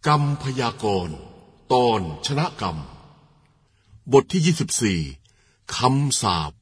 กรรมพยากรณ์ตอนชนะกรรมบทที่24คำสาป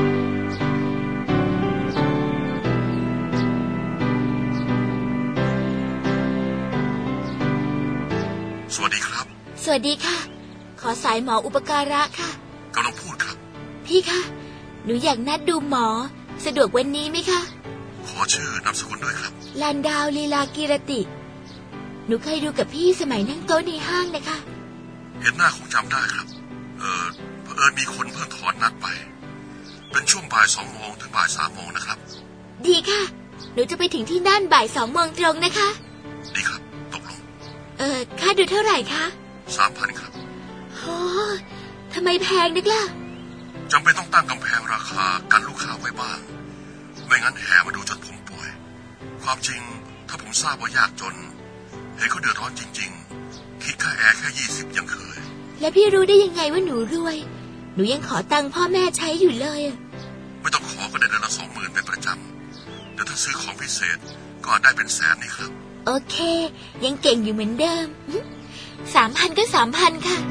สวัสดีครับสวัสดีค่ะขอสายหมออุปการะค่ะกำลังพูดครับพี่คะหนูอยากนัดดูหมอสะดวกวันนี้ไหมคะขอชื่อนามสกุลด้วยครับลานดาวลีลากีรติหนูเคยดูกับพี่สมัยนั่งโต๊ะในห้างนะคะเห็นหน้าคงจำได้ครับเผอิญมีคนเพิ่งถอนนัดไปเป็นช่วงบ่าย2 โมงถึงบ่าย3 โมงนะครับดีค่ะหนูจะไปถึงที่นั่นบ่าย2 โมงตรงนะคะดีครับตกลงค่าดูเท่าไหร่คะ 3,000 ครับโอ้ทำไมแพงนักล่ะจำเป็นต้องตั้งกำแพงราคากันลูกค้าไว้บ้างไม่งั้นแห่มาดูจนผมป่วยความจริงถ้าผมทราบว่ายากจนเห็นเขาเดือดร้อนจริงๆคิดค่าแอร์แค่20ยังเคยแล้วพี่รู้ได้ยังไงว่าหนูรวยหนูยังขอตังค์พ่อแม่ใช้อยู่เลยไม่ต้องขอก็ได้เดือนละ 20,000 เป็นประจำเดี๋ยวถ้าซื้อของพิเศษก็ได้เป็นแสนนี่ครับโอเคยังเก่งอยู่เหมือนเดิม 3,000 ก็ 3,000 ค่ะ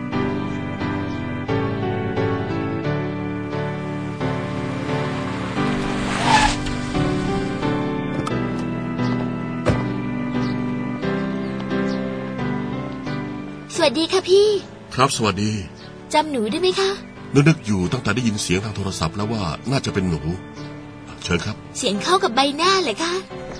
สวัสดีค่ะพี่ครับสวัสดีจำหนูได้ไหมคะนึกอยู่ตั้งแต่ได้ยินเสียงทางโทรศัพท์แล้วว่าน่าจะเป็นหนูเชิญครับเสียงเข้ากับใบหน้าเลยค่ะ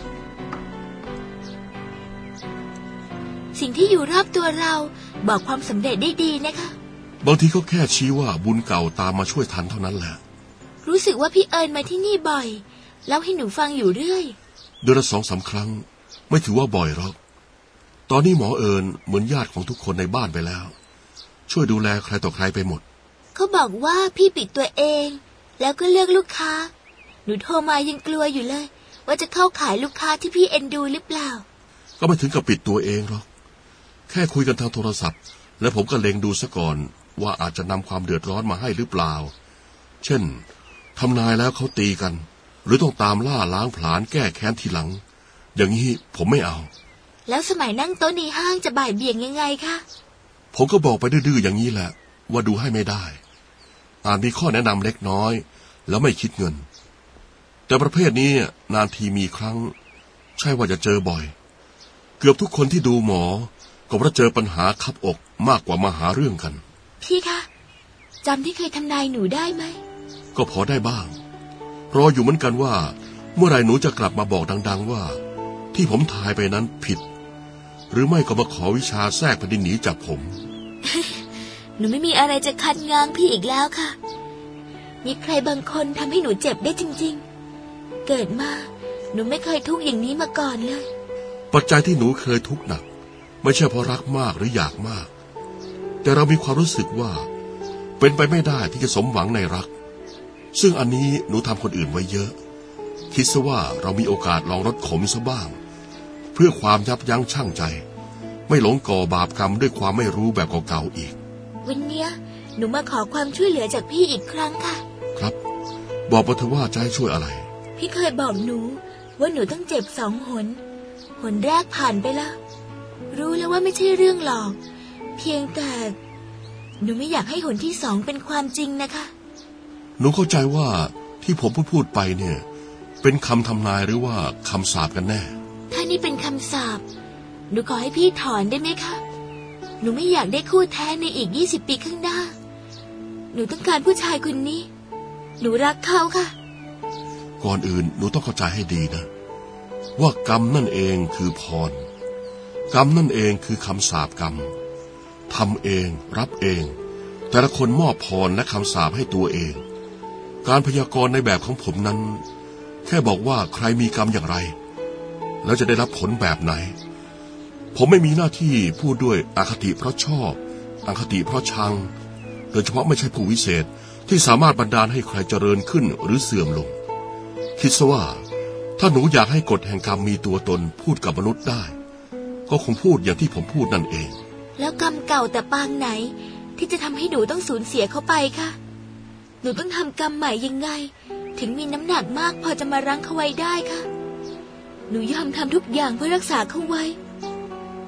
สิ่งที่อยู่รอบตัวเราบอกความสำเร็จได้ดีนะคะบางทีก็แค่ชี้ว่าบุญเก่าตามมาช่วยทันเท่านั้นแหละรู้สึกว่าพี่เอิญมาที่นี่บ่อยแล้วให้หนูฟังอยู่เรื่อยเดือนละ 2-3 ครั้งไม่ถือว่าบ่อยหรอกตอนนี้หมอเอิญเหมือนญาติของทุกคนในบ้านไปแล้วช่วยดูแลใครต่อใครไปหมดเขาบอกว่าพี่ปิดตัวเองแล้วก็เลือกลูกค้าหนูโทรมายังกลัวอยู่เลยว่าจะเข้าขายลูกค้าที่พี่เอ็นดูหรือเปล่าก็ไม่ถึงกับปิดตัวเองหรอกแค่คุยกันทางโทรศัพท์และผมก็เล็งดูซะก่อนว่าอาจจะนำความเดือดร้อนมาให้หรือเปล่าเช่นทำนายแล้วเขาตีกันหรือต้องตามล่าล้างผลาญแก้แค้นทีหลังอย่างนี้ผมไม่เอาแล้วสมัยนั่งโต๊ะในห้างจะบ่ายเบี่ยงยังไงคะผมก็บอกไปดื้อๆอย่างนี้แหละว่าดูให้ไม่ได้อาจมีข้อแนะนำเล็กน้อยแล้วไม่คิดเงินแต่ประเภทนี้นานทีมีครั้งใช่ว่าจะเจอบ่อยเกือบทุกคนที่ดูหมอก็เพราะเจอปัญหาคับอกมากกว่ามาหาเรื่องกันพี่คะจำที่เคยทำนายหนูได้ไหมก็พอได้บ้างรออยู่เหมือนกันว่าเมื่อไรหนูจะกลับมาบอกดังๆว่าที่ผมทายไปนั้นผิดหรือไม่ก็มาขอวิชาแทรกแผ่นดินหนีจากผมหนูไม่มีอะไรจะคัดง้างพี่อีกแล้วค่ะมีใครบางคนทำให้หนูเจ็บได้จริงๆเกิดมาหนูไม่เคยทุกข์อย่างนี้มาก่อนเลยปัจจัยที่หนูเคยทุกข์หนักไม่ใช่เพราะรักมากหรืออยากมากแต่เรามีความรู้สึกว่าเป็นไปไม่ได้ที่จะสมหวังในรักซึ่งอันนี้หนูทำคนอื่นไว้เยอะคิดซะว่าเรามีโอกาสลองรสขมซะบ้างเพื่อความยับยั้งชั่งใจไม่หลงก่อบาปกรรมด้วยความไม่รู้แบบเก่าๆอีกวันนี้หนูมาขอความช่วยเหลือจากพี่อีกครั้งค่ะครับบอกมาเถอะว่าจะให้ช่วยอะไรพี่เคยบอกหนูว่าหนูต้องเจ็บ2 หนหนแรกผ่านไปแล้วรู้แล้วว่าไม่ใช่เรื่องหรอกเพียงแต่หนูไม่อยากให้หนที่2เป็นความจริงนะคะหนูเข้าใจว่าที่ผมพูดไปเนี่ยเป็นคำทำนายหรือว่าคำสาปกันแน่ถ้านี่เป็นคำสาปหนูขอให้พี่ถอนได้ไหมคะหนูไม่อยากได้คู่แท้ในอีก20 ปีข้างหน้าหนูต้องการผู้ชายคนนี้หนูรักเขาค่ะก่อนอื่นหนูต้องเข้าใจให้ดีนะว่ากรรมนั่นเองคือพรกรรมนั่นเองคือคำสาปกรรมทำเองรับเองแต่ละคนมอบพรและคำสาปให้ตัวเองการพยากรณ์ในแบบของผมนั้นแค่บอกว่าใครมีกรรมอย่างไรแล้วจะได้รับผลแบบไหนผมไม่มีหน้าที่พูดด้วยอคติเพราะชอบอคติเพราะชังโดยเฉพาะไม่ใช่ผู้วิเศษที่สามารถบันดาลให้ใครเจริญขึ้นหรือเสื่อมลงคิดซะว่าถ้าหนูอยากให้กฎแห่งกรรมมีตัวตนพูดกับมนุษย์ได้ก็คงพูดอย่างที่ผมพูดนั่นเองแล้วกรรมเก่าแต่ปางไหนที่จะทำให้หนูต้องสูญเสียเขาไปคะหนูต้องทำกรรมใหม่ยังไงถึงมีน้ำหนักมากพอจะมารั้งเขาไว้ได้คะหนูยอมทำทุกอย่างเพื่อรักษาเขาไว้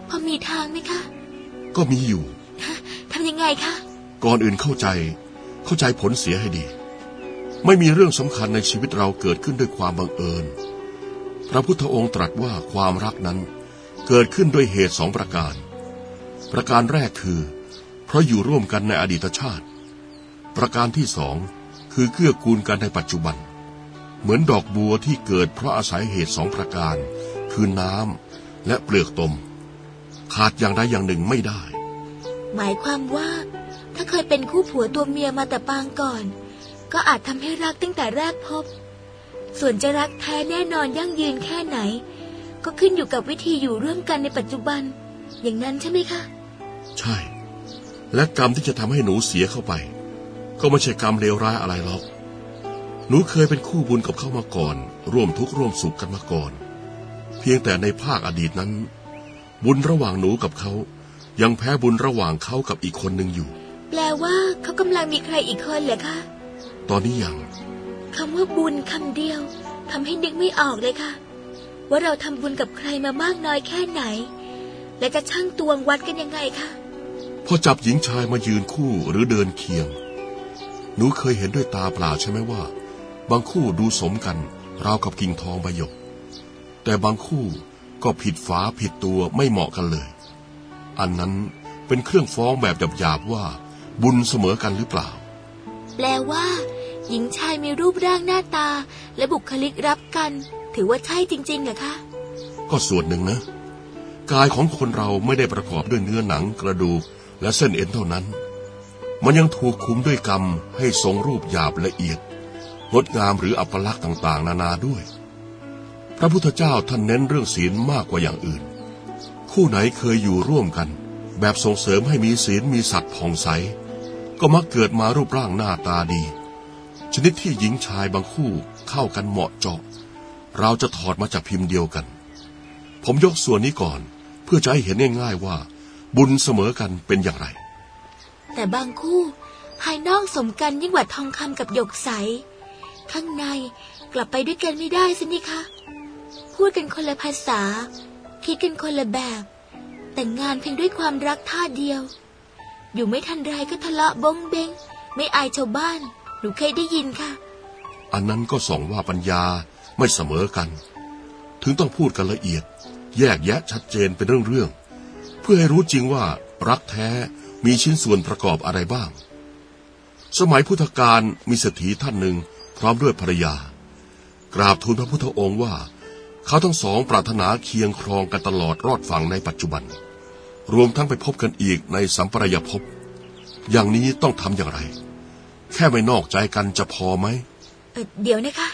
พอมีทางไหมคะก็มีอยู่ทำยังไงคะก่อนอื่นเข้าใจผลเสียให้ดีไม่มีเรื่องสำคัญในชีวิตเราเกิดขึ้นด้วยความบังเอิญพระพุทธองค์ตรัสว่าความรักนั้นเกิดขึ้นด้วยเหตุ2 ประการประการแรกคือเพราะอยู่ร่วมกันในอดีตชาติประการที่2คือเกื้อกูลกันในปัจจุบันเหมือนดอกบัวที่เกิดเพราะอาศัยเหตุ2 ประการคือน้ำและเปลือกตมขาดอย่างใดอย่างหนึ่งไม่ได้หมายความว่าถ้าเคยเป็นคู่ผัวตัวเมียมาแต่ปางก่อนก็อาจทำให้รักตั้งแต่แรกพบส่วนจะรักแท้แน่นอนยั่งยืนแค่ไหนก็ขึ้นอยู่กับวิธีอยู่ร่วมกันในปัจจุบันอย่างนั้นใช่ไหมคะใช่และกรรมที่จะทำให้หนูเสียเข้าไปก็ไม่ใช่กรรมเลวร้ายอะไรหรอกหนูเคยเป็นคู่บุญกับเขามาก่อนร่วมทุกข์ร่วมสุขกันมาก่อนเพียงแต่ในภาคอดีตนั้นบุญระหว่างหนูกับเขายังแพ้บุญระหว่างเขากับอีกคนหนึ่งอยู่แปลว่าเขากำลังมีใครอีกคนเหรอคะตอนนี้ยังคำว่าบุญคำเดียวทำให้นึกไม่ออกเลยค่ะว่าเราทำบุญกับใครมามากน้อยแค่ไหนและจะชั่งตวงวัดกันยังไงคะพอจับหญิงชายมายืนคู่หรือเดินเคียงหนูเคยเห็นด้วยตาเปล่าใช่ไหมว่าบางคู่ดูสมกันราวกับกิ่งทองใบหยกแต่บางคู่ก็ผิดฝาผิดตัวไม่เหมาะกันเลยอันนั้นเป็นเครื่องฟ้องแบบหยาบๆว่าบุญเสมอกันหรือเปล่าแปลว่าหญิงชายมีรูปร่างหน้าตาและบุคลิกรับกันถือว่าใช่จริงๆเหรอคะก็ส่วนหนึ่งนะกายของคนเราไม่ได้ประกอบด้วยเนื้อหนังกระดูกและเส้นเอ็นเท่านั้นมันยังถูกคุมด้วยกรรมให้ทรงรูปหยาบละเอียดงดงามหรืออัปลักษณ์ต่างๆนานาด้วยพระพุทธเจ้าท่านเน้นเรื่องศีลมากกว่าอย่างอื่นคู่ไหนเคยอยู่ร่วมกันแบบส่งเสริมให้มีศีลมีศักดิ์ผ่องใสก็มักเกิดมารูปร่างหน้าตาดีชนิดที่หญิงชายบางคู่เข้ากันเหมาะเจาะเราจะถอดมาจากพิมพ์เดียวกันผมยกส่วนนี้ก่อนเพื่อจะให้เห็นง่ายๆว่าบุญเสมอกันเป็นอย่างไรแต่บางคู่ภายนอกสมกันยิ่งกว่าทองคำกับหยกใสข้างในกลับไปด้วยกันไม่ได้สินี่คะพูดกันคนละภาษาคิดกันคนละแบบแต่งงานเพียงด้วยความรักท่าเดียวอยู่ไม่ทันไรก็ทะเลาะบงเบงไม่อายชาวบ้านหนูเคยได้ยินค่ะอันนั้นก็ส่องว่าปัญญาไม่เสมอกันถึงต้องพูดกันละเอียดแยกแยะชัดเจนเป็นเรื่องๆเพื่อให้รู้จริงว่ารักแท้มีชิ้นส่วนประกอบอะไรบ้างสมัยพุทธกาลมีเศรษฐีท่านหนึ่งพร้อมด้วยภรรยากราบทูลพระพุทธองค์ว่าเขาทั้งสองปรารถนาเคียงครองกันตลอดรอดฝั่งในปัจจุบันรวมทั้งไปพบกันอีกในสัมปรายภพอย่างนี้ต้องทำอย่างไรแค่ไม่นอกใจกันจะพอไหมเดี๋ยวนะคะ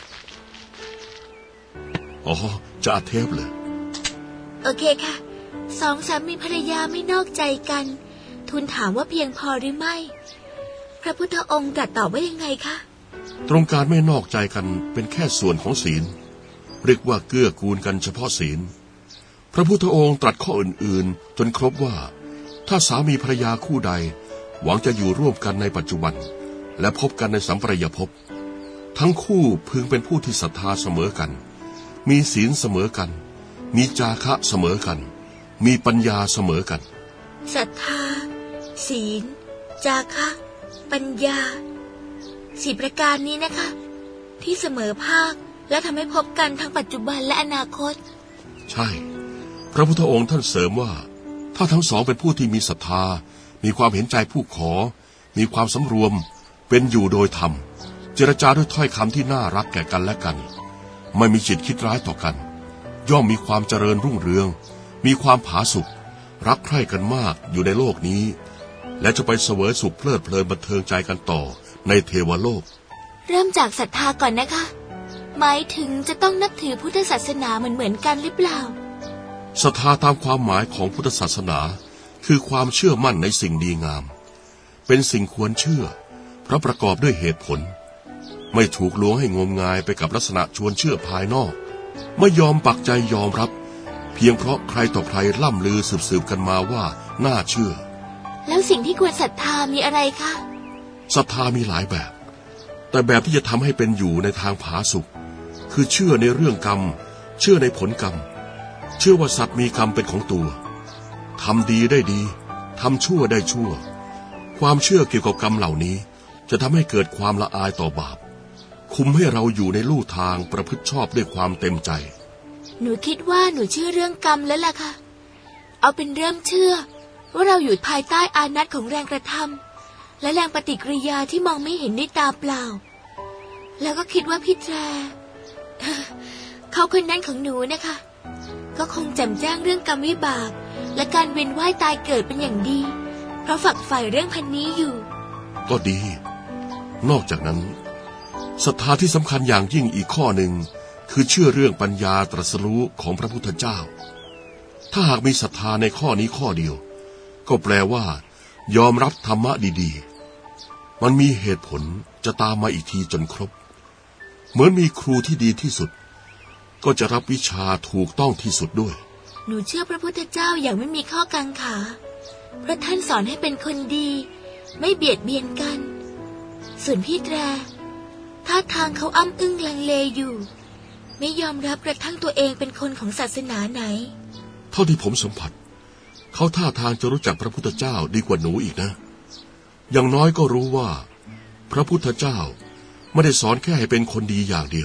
อ๋อจะอัดเทปเลยโอเคค่ะสองสามีภรรยาไม่นอกใจกันทูลถามว่าเพียงพอหรือไม่พระพุทธองค์ตรัสตอบว่ายังไงคะตรงการไม่นอกใจกันเป็นแค่ส่วนของศีลเรียกว่าเกื้อกูลกันเฉพาะศีลพระพุทธองค์ตรัสข้ออื่นๆจนครบว่าถ้าสามีภรรยาคู่ใดหวังจะอยู่ร่วมกันในปัจจุบันและพบกันในสัมปรายภพทั้งคู่พึงเป็นผู้ที่ศรัทธาเสมอกันมีศีลเสมอกันมีจาคะเสมอกันมีปัญญาเสมอกันศรัทธาศีลจาคะปัญญา4 ประการนี้นะคะที่เสมอภาคและทำให้พบกันทั้งปัจจุบันและอนาคตใช่พระพุทธองค์ท่านเสริมว่าถ้าทั้งสองเป็นผู้ที่มีศรัทธามีความเห็นใจผู้ขอมีความสำรวมเป็นอยู่โดยธรรมเจรจาด้วยถ้อยคำที่น่ารักแก่กันและกันไม่มีจิตคิดร้ายต่อกันย่อมมีความเจริญรุ่งเรืองมีความผาสุกรักใคร่กันมากอยู่ในโลกนี้และจะไปเสวยสุขเพลิดเพลินบันเทิงใจกันต่อในเทวโลกเริ่มจากศรัทธาก่อนนะคะหมายถึงจะต้องนับถือพุทธศาสนาเหมือนกันหรือเปล่าศรัทธาตามความหมายของพุทธศาสนาคือความเชื่อมั่นในสิ่งดีงามเป็นสิ่งควรเชื่อเพราะประกอบด้วยเหตุผลไม่ถูกลวงให้งมงายไปกับลักษณะชวนเชื่อภายนอกไม่ยอมปักใจยอมรับเพียงเพราะใครต่อใครล่ำลือสืบกันมาว่าน่าเชื่อแล้วสิ่งที่ควรศรัทธามีอะไรคะศรัทธามีหลายแบบแต่แบบที่จะทำให้เป็นอยู่ในทางผาสุกคือเชื่อในเรื่องกรรมเชื่อในผลกรรมเชื่อว่าสัตว์มีกรรมเป็นของตัวทำดีได้ดีทำชั่วได้ชั่วความเชื่อเกี่ยวกับกรรมเหล่านี้จะทำให้เกิดความละอายต่อบาปคุมให้เราอยู่ในลู่ทางประพฤติชอบด้วยความเต็มใจหนูคิดว่าหนูเชื่อเรื่องกรรมแล้วล่ะค่ะเอาเป็นเริ่มเชื่อว่าเราอยู่ภายใต้อานัตของแรงกระทำและแรงปฏิกิริยาที่มองไม่เห็นด้วยตาเปล่าแล้วก็คิดว่าพี่แตรเขาคนนั้นของหนูนะคะก็คงแจ่มแจ้งเรื่องกรรมวิบากและการเวียนว่ายตายเกิดเป็นอย่างดีเพราะฝักใฝ่เรื่องพันนี้อยู่ก็ดีนอกจากนั้นศรัทธาที่สำคัญอย่างยิ่งอีกข้อหนึ่งคือเชื่อเรื่องปัญญาตรัสรู้ของพระพุทธเจ้าถ้าหากมีศรัทธาในข้อนี้ข้อเดียวก็แปลว่ายอมรับธรรมะดีๆมันมีเหตุผลจะตามมาอีกทีจนครบเหมือนมีครูที่ดีที่สุดก็จะรับวิชาถูกต้องที่สุดด้วยหนูเชื่อพระพุทธเจ้าอย่างไม่มีข้อกังขาเพราะท่านสอนให้เป็นคนดีไม่เบียดเบียนกันส่วนพี่แตรท่าทางเขาอ้ำอึ้งลังเลอยู่ไม่ยอมรับกระทั่งตัวเองเป็นคนของศาสนาไหนเท่าที่ผมสัมผัสเขาท่าทางจะรู้จักพระพุทธเจ้าดีกว่าหนูอีกนะอย่างน้อยก็รู้ว่าพระพุทธเจ้าไม่ได้สอนแค่ให้เป็นคนดีอย่างเดียว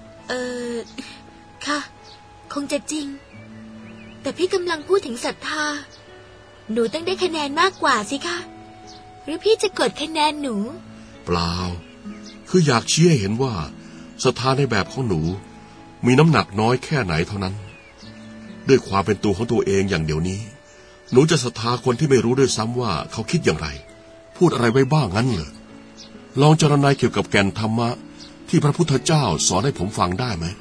ค่ะคงจะจริงแต่พี่กำลังพูดถึงศรัทธาหนูต้องได้คะแนนมากกว่าสิคะหรือพี่จะกดคะแนนหนูเปล่าคืออยากชี้ให้เห็นว่าศรัทธาในแบบของหนูมีน้ำหนักน้อยแค่ไหนเท่านั้นด้วยความเป็นตัวของตัวเองอย่างเดียวนี้หนูจะศรัทธาคนที่ไม่รู้ด้วยซ้ำว่าเขาคิดอย่างไรพูดอะไรไว้บ้างงั้นเหรอลองจารณาเกี่ยวกับแก่นธรรมะที่พระพุทธเจ้าสอนให้ผมฟังได้ไหม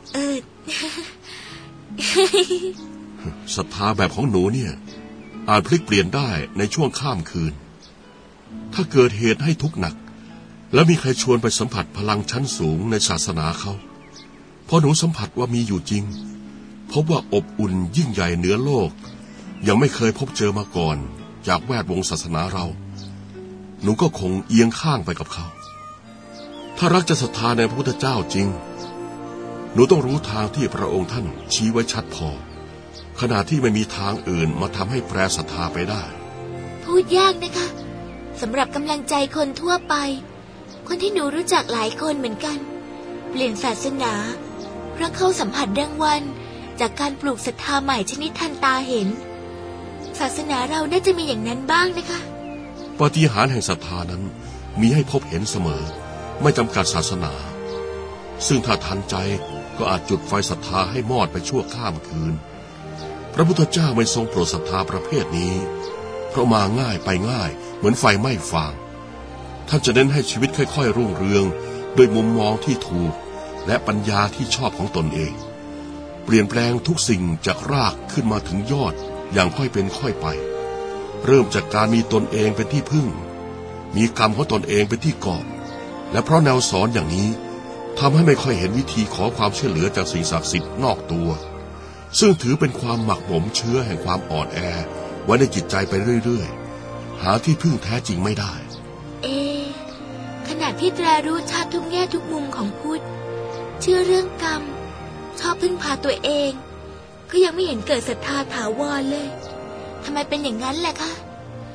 ศรัทธาแบบของหนูเนี่ยอาจพลิกเปลี่ยนได้ในช่วงข้ามคืนถ้าเกิดเหตุให้ทุกข์หนักแล้วมีใครชวนไปสัมผัสพลังชั้นสูงในศาสนาเขาพอหนูสัมผัสว่ามีอยู่จริงพบว่าอบอุ่นยิ่งใหญ่เหนือโลกยังไม่เคยพบเจอมาก่อนจากแวดวงศาสนาเราหนูก็คงเอียงข้างไปกับเขาถ้ารักจะศรัทธาในพระพุทธเจ้าจริงหนูต้องรู้ทางที่พระองค์ท่านชี้ไว้ชัดพอขณะที่ไม่มีทางอื่นมาทำให้แปรศรัทธาไปได้พูดยากนะคะสำหรับกำลังใจคนทั่วไปคนที่หนูรู้จักหลายคนเหมือนกันเปลี่ยนศาสนาเพราะเข้าสัมผัสรางวัลจากการปลูกศรัทธาใหม่ชนิดทันตาเห็นศาสนาเราน่าจะมีอย่างนั้นบ้างนะคะปาฏิหาริย์แห่งศรัทธานั้นมีให้พบเห็นเสมอไม่จำกัดศาสนาซึ่งถ้าทันใจก็อาจจุดไฟศรัทธาให้มอดไปชั่วข้ามคืนพระพุทธเจ้าไม่ทรงโปรดศรัทธาประเภทนี้เพราะมาง่ายไปง่ายเหมือนไฟไหม้ฟางท่านจะเน้นให้ชีวิตค่อยๆรุ่งเรืองโดยมุมมองที่ถูกและปัญญาที่ชอบของตนเองเปลี่ยนแปลงทุกสิ่งจากรากขึ้นมาถึงยอดอย่างค่อยเป็นค่อยไปเริ่มจากการมีตนเองเป็นที่พึ่งมีกรรมของตนเองเป็นที่เกาะและเพราะแนวสอนอย่างนี้ทำให้ไม่ค่อยเห็นวิธีขอความช่วยเหลือจากสิ่งศักดิ์สิทธิ์นอกตัวซึ่งถือเป็นความหมักหมมเชื้อแห่งความอ่อนแอไว้ในจิตใจไปเรื่อยๆหาที่พึ่งแท้จริงไม่ได้ขณะที่แตรรู้ชัดทุกแง่ทุกมุมของพุทธเชื่อเรื่องกรรมชอบพึ่งพาตัวเองก็ยังไม่เห็นเกิดศรัทธาถาวรเลยทำไมเป็นอย่างนั้นแหละคะ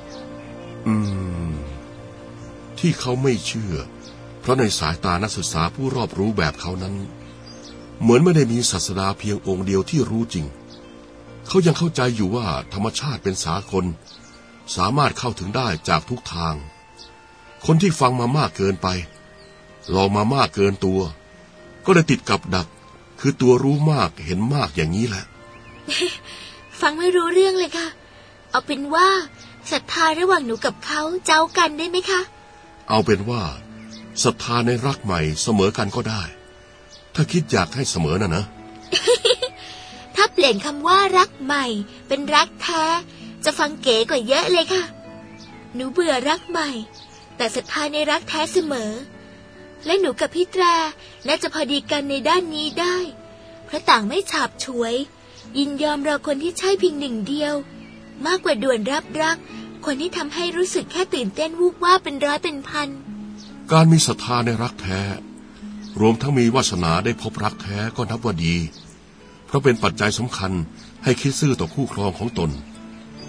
ที่เขาไม่เชื่อเพราะในสายตานักศึกษาผู้รอบรู้แบบเขานั้นเหมือนไม่ได้มีศาสดาเพียงองค์เดียวที่รู้จริงเขายังเข้าใจอยู่ว่าธรรมชาติเป็นสากลสามารถเข้าถึงได้จากทุกทางคนที่ฟังมามากเกินไปลองมามากเกินตัวก็เลยติดกับดักคือตัวรู้มากเห็นมากอย่างนี้แหละฟังไม่รู้เรื่องเลยค่ะเอาเป็นว่าศรัทธาระหว่างหนูกับเขาเจ้ากันได้ไหมคะเอาเป็นว่าศรัทธาในรักใหม่เสมอกันก็ได้ถ้าคิดอยากให้เสมอนะถ้าเปลี่ยนคำว่ารักใหม่เป็นรักแท้จะฟังเก๋กว่าเยอะเลยค่ะหนูเบื่อรักใหม่แต่ศรัทธาในรักแท้เสมอและหนูกับพี่แตรน่าจะพอดีกันในด้านนี้ได้เพราะต่างไม่ฉาบฉวยยินยอมรอคนที่ใช่เพียงหนึ่งเดียวมากกว่าด่วนรับรักคนที่ทำให้รู้สึกแค่ตื่นเต้นวูบว่าเป็นร้อยเป็นพันการมีศรัทธาในรักแท้รวมทั้งมีวาสนาได้พบรักแท้ก็นับว่าดีเพราะเป็นปัจจัยสำคัญให้คิดซื่อต่อคู่ครองของตน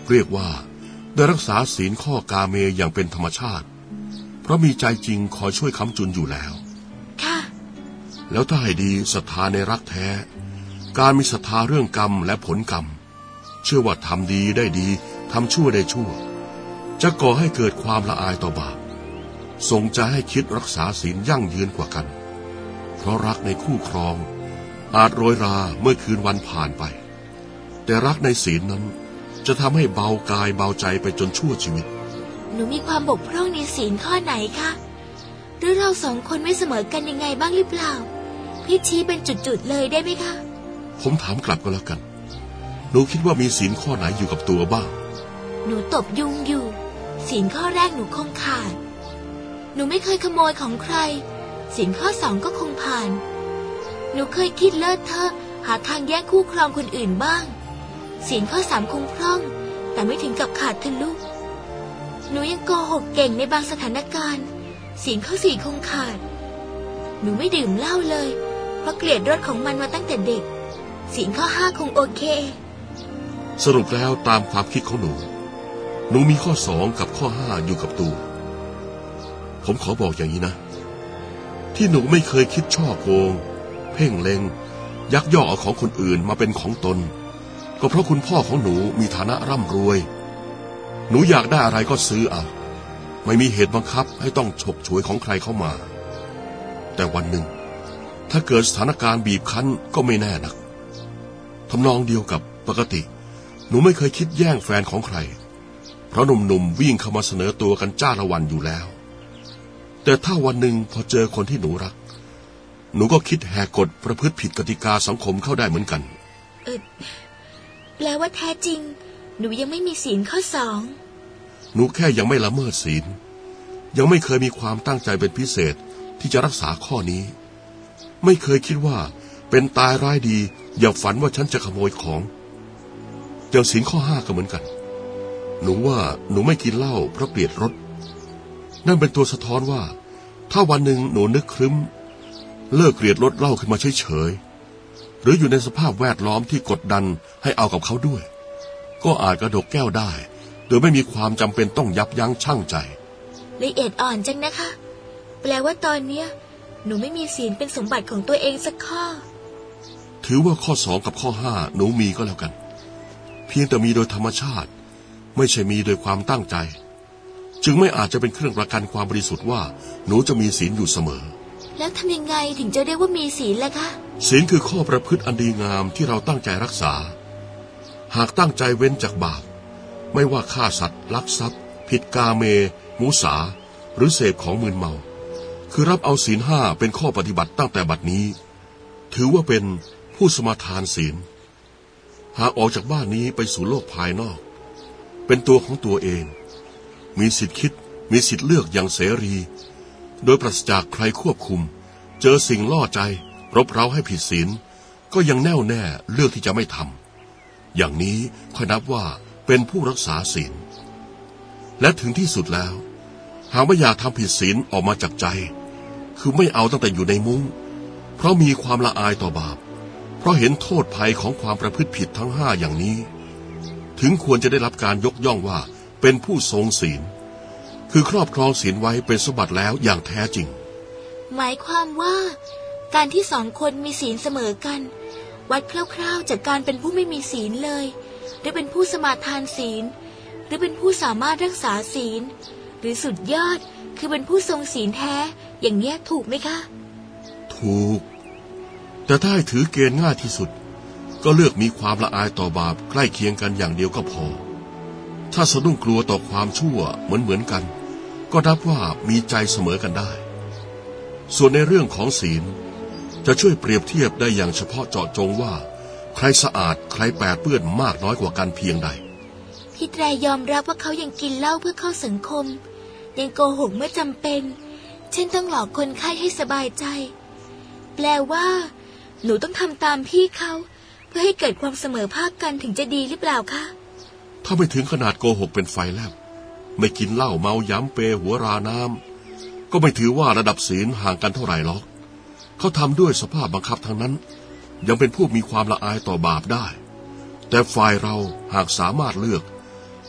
เรียกว่าได้รักษาศีลข้อกาเมอย่างเป็นธรรมชาติเพราะมีใจจริงคอยช่วยค้ำจุนอยู่แล้วค่ะแล้วถ้าให้ดีศรัทธาในรักแท้การมีศรัทธาเรื่องกรรมและผลกรรมเชื่อว่าทำดีได้ดีทำชั่วได้ชั่วจะก่อให้เกิดความละอายต่อบาปส่งใจให้คิดรักษาศีลยั่งยืนกว่ากันเพราะรักในคู่ครองอาจโรยราเมื่อคืนวันผ่านไปแต่รักในศีลนั้นจะทำให้เบากายเบาใจไปจนชั่วชีวิตหนูมีความบกพร่องในศีลข้อไหนคะหรือเราสองคนไม่เสมอกันยังไงบ้างหรือเปล่าพี่ชี้เป็นจุดๆเลยได้ไหมคะผมถามกลับก็แล้วกันหนูคิดว่ามีศีลข้อไหนอยู่กับตัวบ้างหนูตบยุงอยู่ศีลข้อแรกหนูคงขาดหนูไม่เคยขโมยของใครศีลข้อสองก็คงผ่านหนูเคยคิดเลิศเทอะหาทางแย่งคู่ครองคนอื่นบ้างศีลข้อสามคงพร่องแต่ไม่ถึงกับขาดทะลุหนูยังโกหกเก่งในบางสถานการณ์ศีลข้อสี่คงขาดหนูไม่ดื่มเหล้าเลยเพราะเกลียดรสของมันมาตั้งแต่เด็กศีลข้อห้าคงโอเคสรุปแล้วตามความคิดของหนูมีข้อสองกับข้อห้าอยู่กับตัวผมขอบอกอย่างนี้นะที่หนูไม่เคยคิดช่อโกงเพ่งเล็งยักยอกเอาของคนอื่นมาเป็นของตนก็เพราะคุณพ่อของหนูมีฐานะร่ำรวยหนูอยากได้อะไรก็ซื้อเอาไม่มีเหตุบังคับให้ต้องฉกฉวยของใครเข้ามาแต่วันหนึ่งถ้าเกิดสถานการณ์บีบคั้นก็ไม่แน่นักทำนองเดียวกับปกติหนูไม่เคยคิดแย่งแฟนของใครเพราะหนุ่มๆวิ่งเข้ามาเสนอตัวกันจ้าละวันอยู่แล้วแต่ถ้าวันหนึ่งพอเจอคนที่หนูรักหนูก็คิดแหกกฎประพฤติผิดกติกาสังคมเข้าได้เหมือนกันแปลว่าแท้จริงหนูยังไม่มีศีลข้อสองหนูแค่ยังไม่ละเมิดศีลยังไม่เคยมีความตั้งใจเป็นพิเศษที่จะรักษาข้อนี้ไม่เคยคิดว่าเป็นตายร้ายดีอย่าฝันว่าฉันจะขโมยของอย่างศีลข้อห้าก็เหมือนกันหนูว่าหนูไม่กินเหล้าเพราะเกลียดรสนั่นเป็นตัวสะท้อนว่าถ้าวันหนึ่งหนูนึกครึ้มเลิกเกลียดรสเหล้าขึ้นมาเฉยๆหรืออยู่ในสภาพแวดล้อมที่กดดันให้เอากับเขาด้วยก็อาจกระดกแก้วได้โดยไม่มีความจำเป็นต้องยับยั้งชั่งใจละเอียดอ่อนจังนะคะแปลว่าตอนเนี้ยหนูไม่มีศีลเป็นสมบัติของตัวเองสักข้อถือว่าข้อสองกับข้อห้าหนูมีก็แล้วกันเพียงแต่มีโดยธรรมชาติไม่ใช่มีโดยความตั้งใจจึงไม่อาจจะเป็นเครื่องประกันความบริสุทธิ์ว่าหนูจะมีศีลอยู่เสมอแล้วทำยังไงถึงจะเรียกว่ามีศีลล่ะคะศีลคือข้อประพฤติอันดีงามที่เราตั้งใจรักษาหากตั้งใจเว้นจากบาปไม่ว่าฆ่าสัตว์ลักทรัพย์ผิดกาเมมุสาหรือเสพของมึนเมาคือรับเอาศีลห้าเป็นข้อปฏิบัติตั้งแต่บัดนี้ถือว่าเป็นผู้สมาทานศีลหากออกจากบ้านนี้ไปสู่โลกภายนอกเป็นตัวของตัวเองมีสิทธิคิดมีสิทธิเลือกอย่างเสรีโดยปราศจากใครควบคุมเจอสิ่งล่อใจรบเร้าให้ผิดศีลก็ยังแน่วแน่เลือกที่จะไม่ทำอย่างนี้ค่อยนับว่าเป็นผู้รักษาศีลและถึงที่สุดแล้วหากไม่อยากทำผิดศีลออกมาจากใจคือไม่เอาตั้งแต่อยู่ในมุ้งเพราะมีความละอายต่อบาปเพราะเห็นโทษภัยของความประพฤติผิดทั้งห้าอย่างนี้ถึงควรจะได้รับการยกย่องว่าเป็นผู้ทรงศีลคือครอบครองศีลไว้เป็นสมบัติแล้วอย่างแท้จริงหมายความว่าการที่สองคนมีศีลเสมอกันวัดคร่าวๆจากการเป็นผู้ไม่มีศีลเลยหรือเป็นผู้สมาทานศีลหรือเป็นผู้สามารถรักษาศีลหรือสุดยอดคือเป็นผู้ทรงศีลแท้อย่างนี้ถูกไหมคะถูกแต่ถ้าให้ถือเกณฑ์ง่ายที่สุดก็เลือกมีความละอายต่อบาปใกล้เคียงกันอย่างเดียวก็พอถ้าสะดุ้งกลัวต่อความชั่วเหมือนกันก็นับว่ามีใจเสมอกันได้ส่วนในเรื่องของศีลจะช่วยเปรียบเทียบได้อย่างเฉพาะเจาะจงว่าใครสะอาดใครแปดเปื้อนมากน้อยกว่ากันเพียงใดพี่ไตรยอมรับว่าเขายังกินเหล้าเพื่อเข้าสังคมยังโกหกเมื่อจำเป็นเช่นต้องหลอกคนไข้ให้สบายใจแปลว่าหนูต้องทำตามพี่เขาเพื่อให้เกิดความเสมอภาคกันถึงจะดีหรือเปล่าคะถ้าไม่ถึงขนาดโกหกเป็นไฟแลบไม่กินเหล้าเมาย้ำเปหัวราน้ำก็ไม่ถือว่าระดับศีลห่างกันเท่าไหร่หรอกเขาทำด้วยสภาพบังคับทั้งนั้นยังเป็นผู้มีความละอายต่อบาปได้แต่ฝ่ายเราหากสามารถเลือก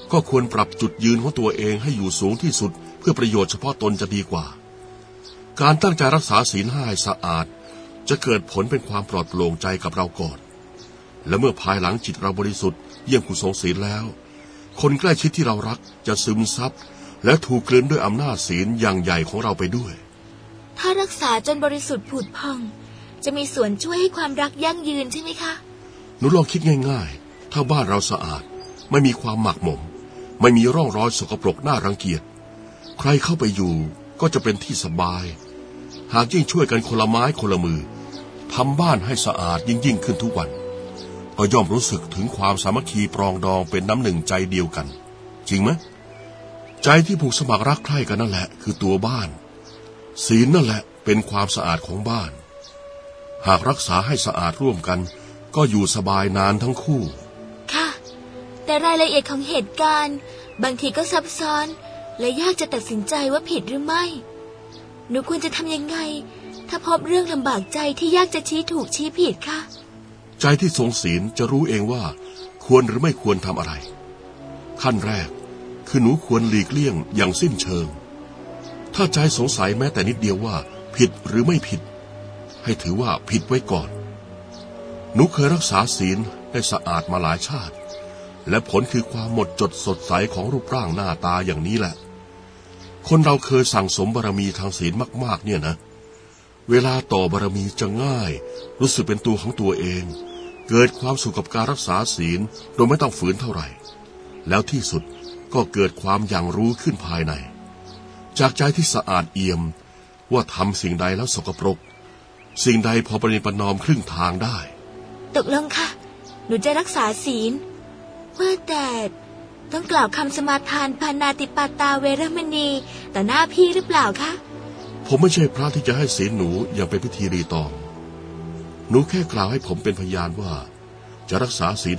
ก็ควรปรับจุดยืนของตัวเองให้อยู่สูงที่สุดเพื่อประโยชน์เฉพาะตนจะดีกว่าการตั้งใจรักษาศีล5ให้สะอาดจะเกิดผลเป็นความปลอดโปร่งใจกับเราก่อนและเมื่อภายหลังจิตเราบริสุทธิ์เยี่ยมผู้ทรงศีลแล้วคนใกล้ชิดที่เรารักจะซึมซับและถูกกลืนด้วยอำนาจศีลอย่างใหญ่ของเราไปด้วยถ้ารักษาจนบริสุทธิ์ผุดพองจะมีส่วนช่วยให้ความรักยั่งยืนใช่ไหมคะหนูลองคิดง่ายๆถ้าบ้านเราสะอาดไม่มีความหมักหมมไม่มีร่องรอยสกปรกน่ารังเกียจใครเข้าไปอยู่ก็จะเป็นที่สบายหากยิ่งช่วยกันคนละไม้คนละมือทำบ้านให้สะอาดยิ่งขึ้นทุกวันก็ย่อมรู้สึกถึงความสามัคคีปรองดองเป็นน้ำหนึ่งใจเดียวกันจริงไหมใจที่ผูกสมัครรักใคร่กันนั่นแหละคือตัวบ้านศีลนั่นแหละเป็นความสะอาดของบ้านหากรักษาให้สะอาดร่วมกันก็อยู่สบายนานทั้งคู่ค่ะแต่รายละเอียดของเหตุการณ์บางทีก็ซับซ้อนและยากจะตัดสินใจว่าผิดหรือไม่หนูควรจะทำยังไงถ้าพบเรื่องลำบากใจที่ยากจะชี้ถูกชี้ผิดคะใจที่ทรงศีลจะรู้เองว่าควรหรือไม่ควรทำอะไรขั้นแรกคือหนูควรหลีกเลี่ยงอย่างสิ้นเชิงถ้าใจสงสัยแม้แต่นิดเดียวว่าผิดหรือไม่ผิดให้ถือว่าผิดไว้ก่อนหนูเคยรักษาศีลได้สะอาดมาหลายชาติและผลคือความหมดจดสดใสของรูปร่างหน้าตาอย่างนี้แหละคนเราเคยสั่งสมบารมีทางศีลมากๆเนี่ยนะเวลาต่อบารมีจะง่ายรู้สึกเป็นตัวของตัวเองเกิดความสุขกับการรักษาศีลโดยไม่ต้องฝืนเท่าไหร่แล้วที่สุดก็เกิดความอย่างรู้ขึ้นภายในจากใจที่สะอาดเอี่ยมว่าทำสิ่งใดแล้วสกปรกสิ่งใดพอประนีประนอมครึ่งทางได้ตกลงค่ะหนูจะรักษาศีลว่าแต่ต้องกล่าวคำสมาทานปานาติปาตาเวรมณีต่อหน้าพี่หรือเปล่าคะผมไม่ใช่พระที่จะให้ศีลหนูอย่างเป็นพิธีรีตองหนูแค่กล่าวให้ผมเป็นพยานว่าจะรักษาศีล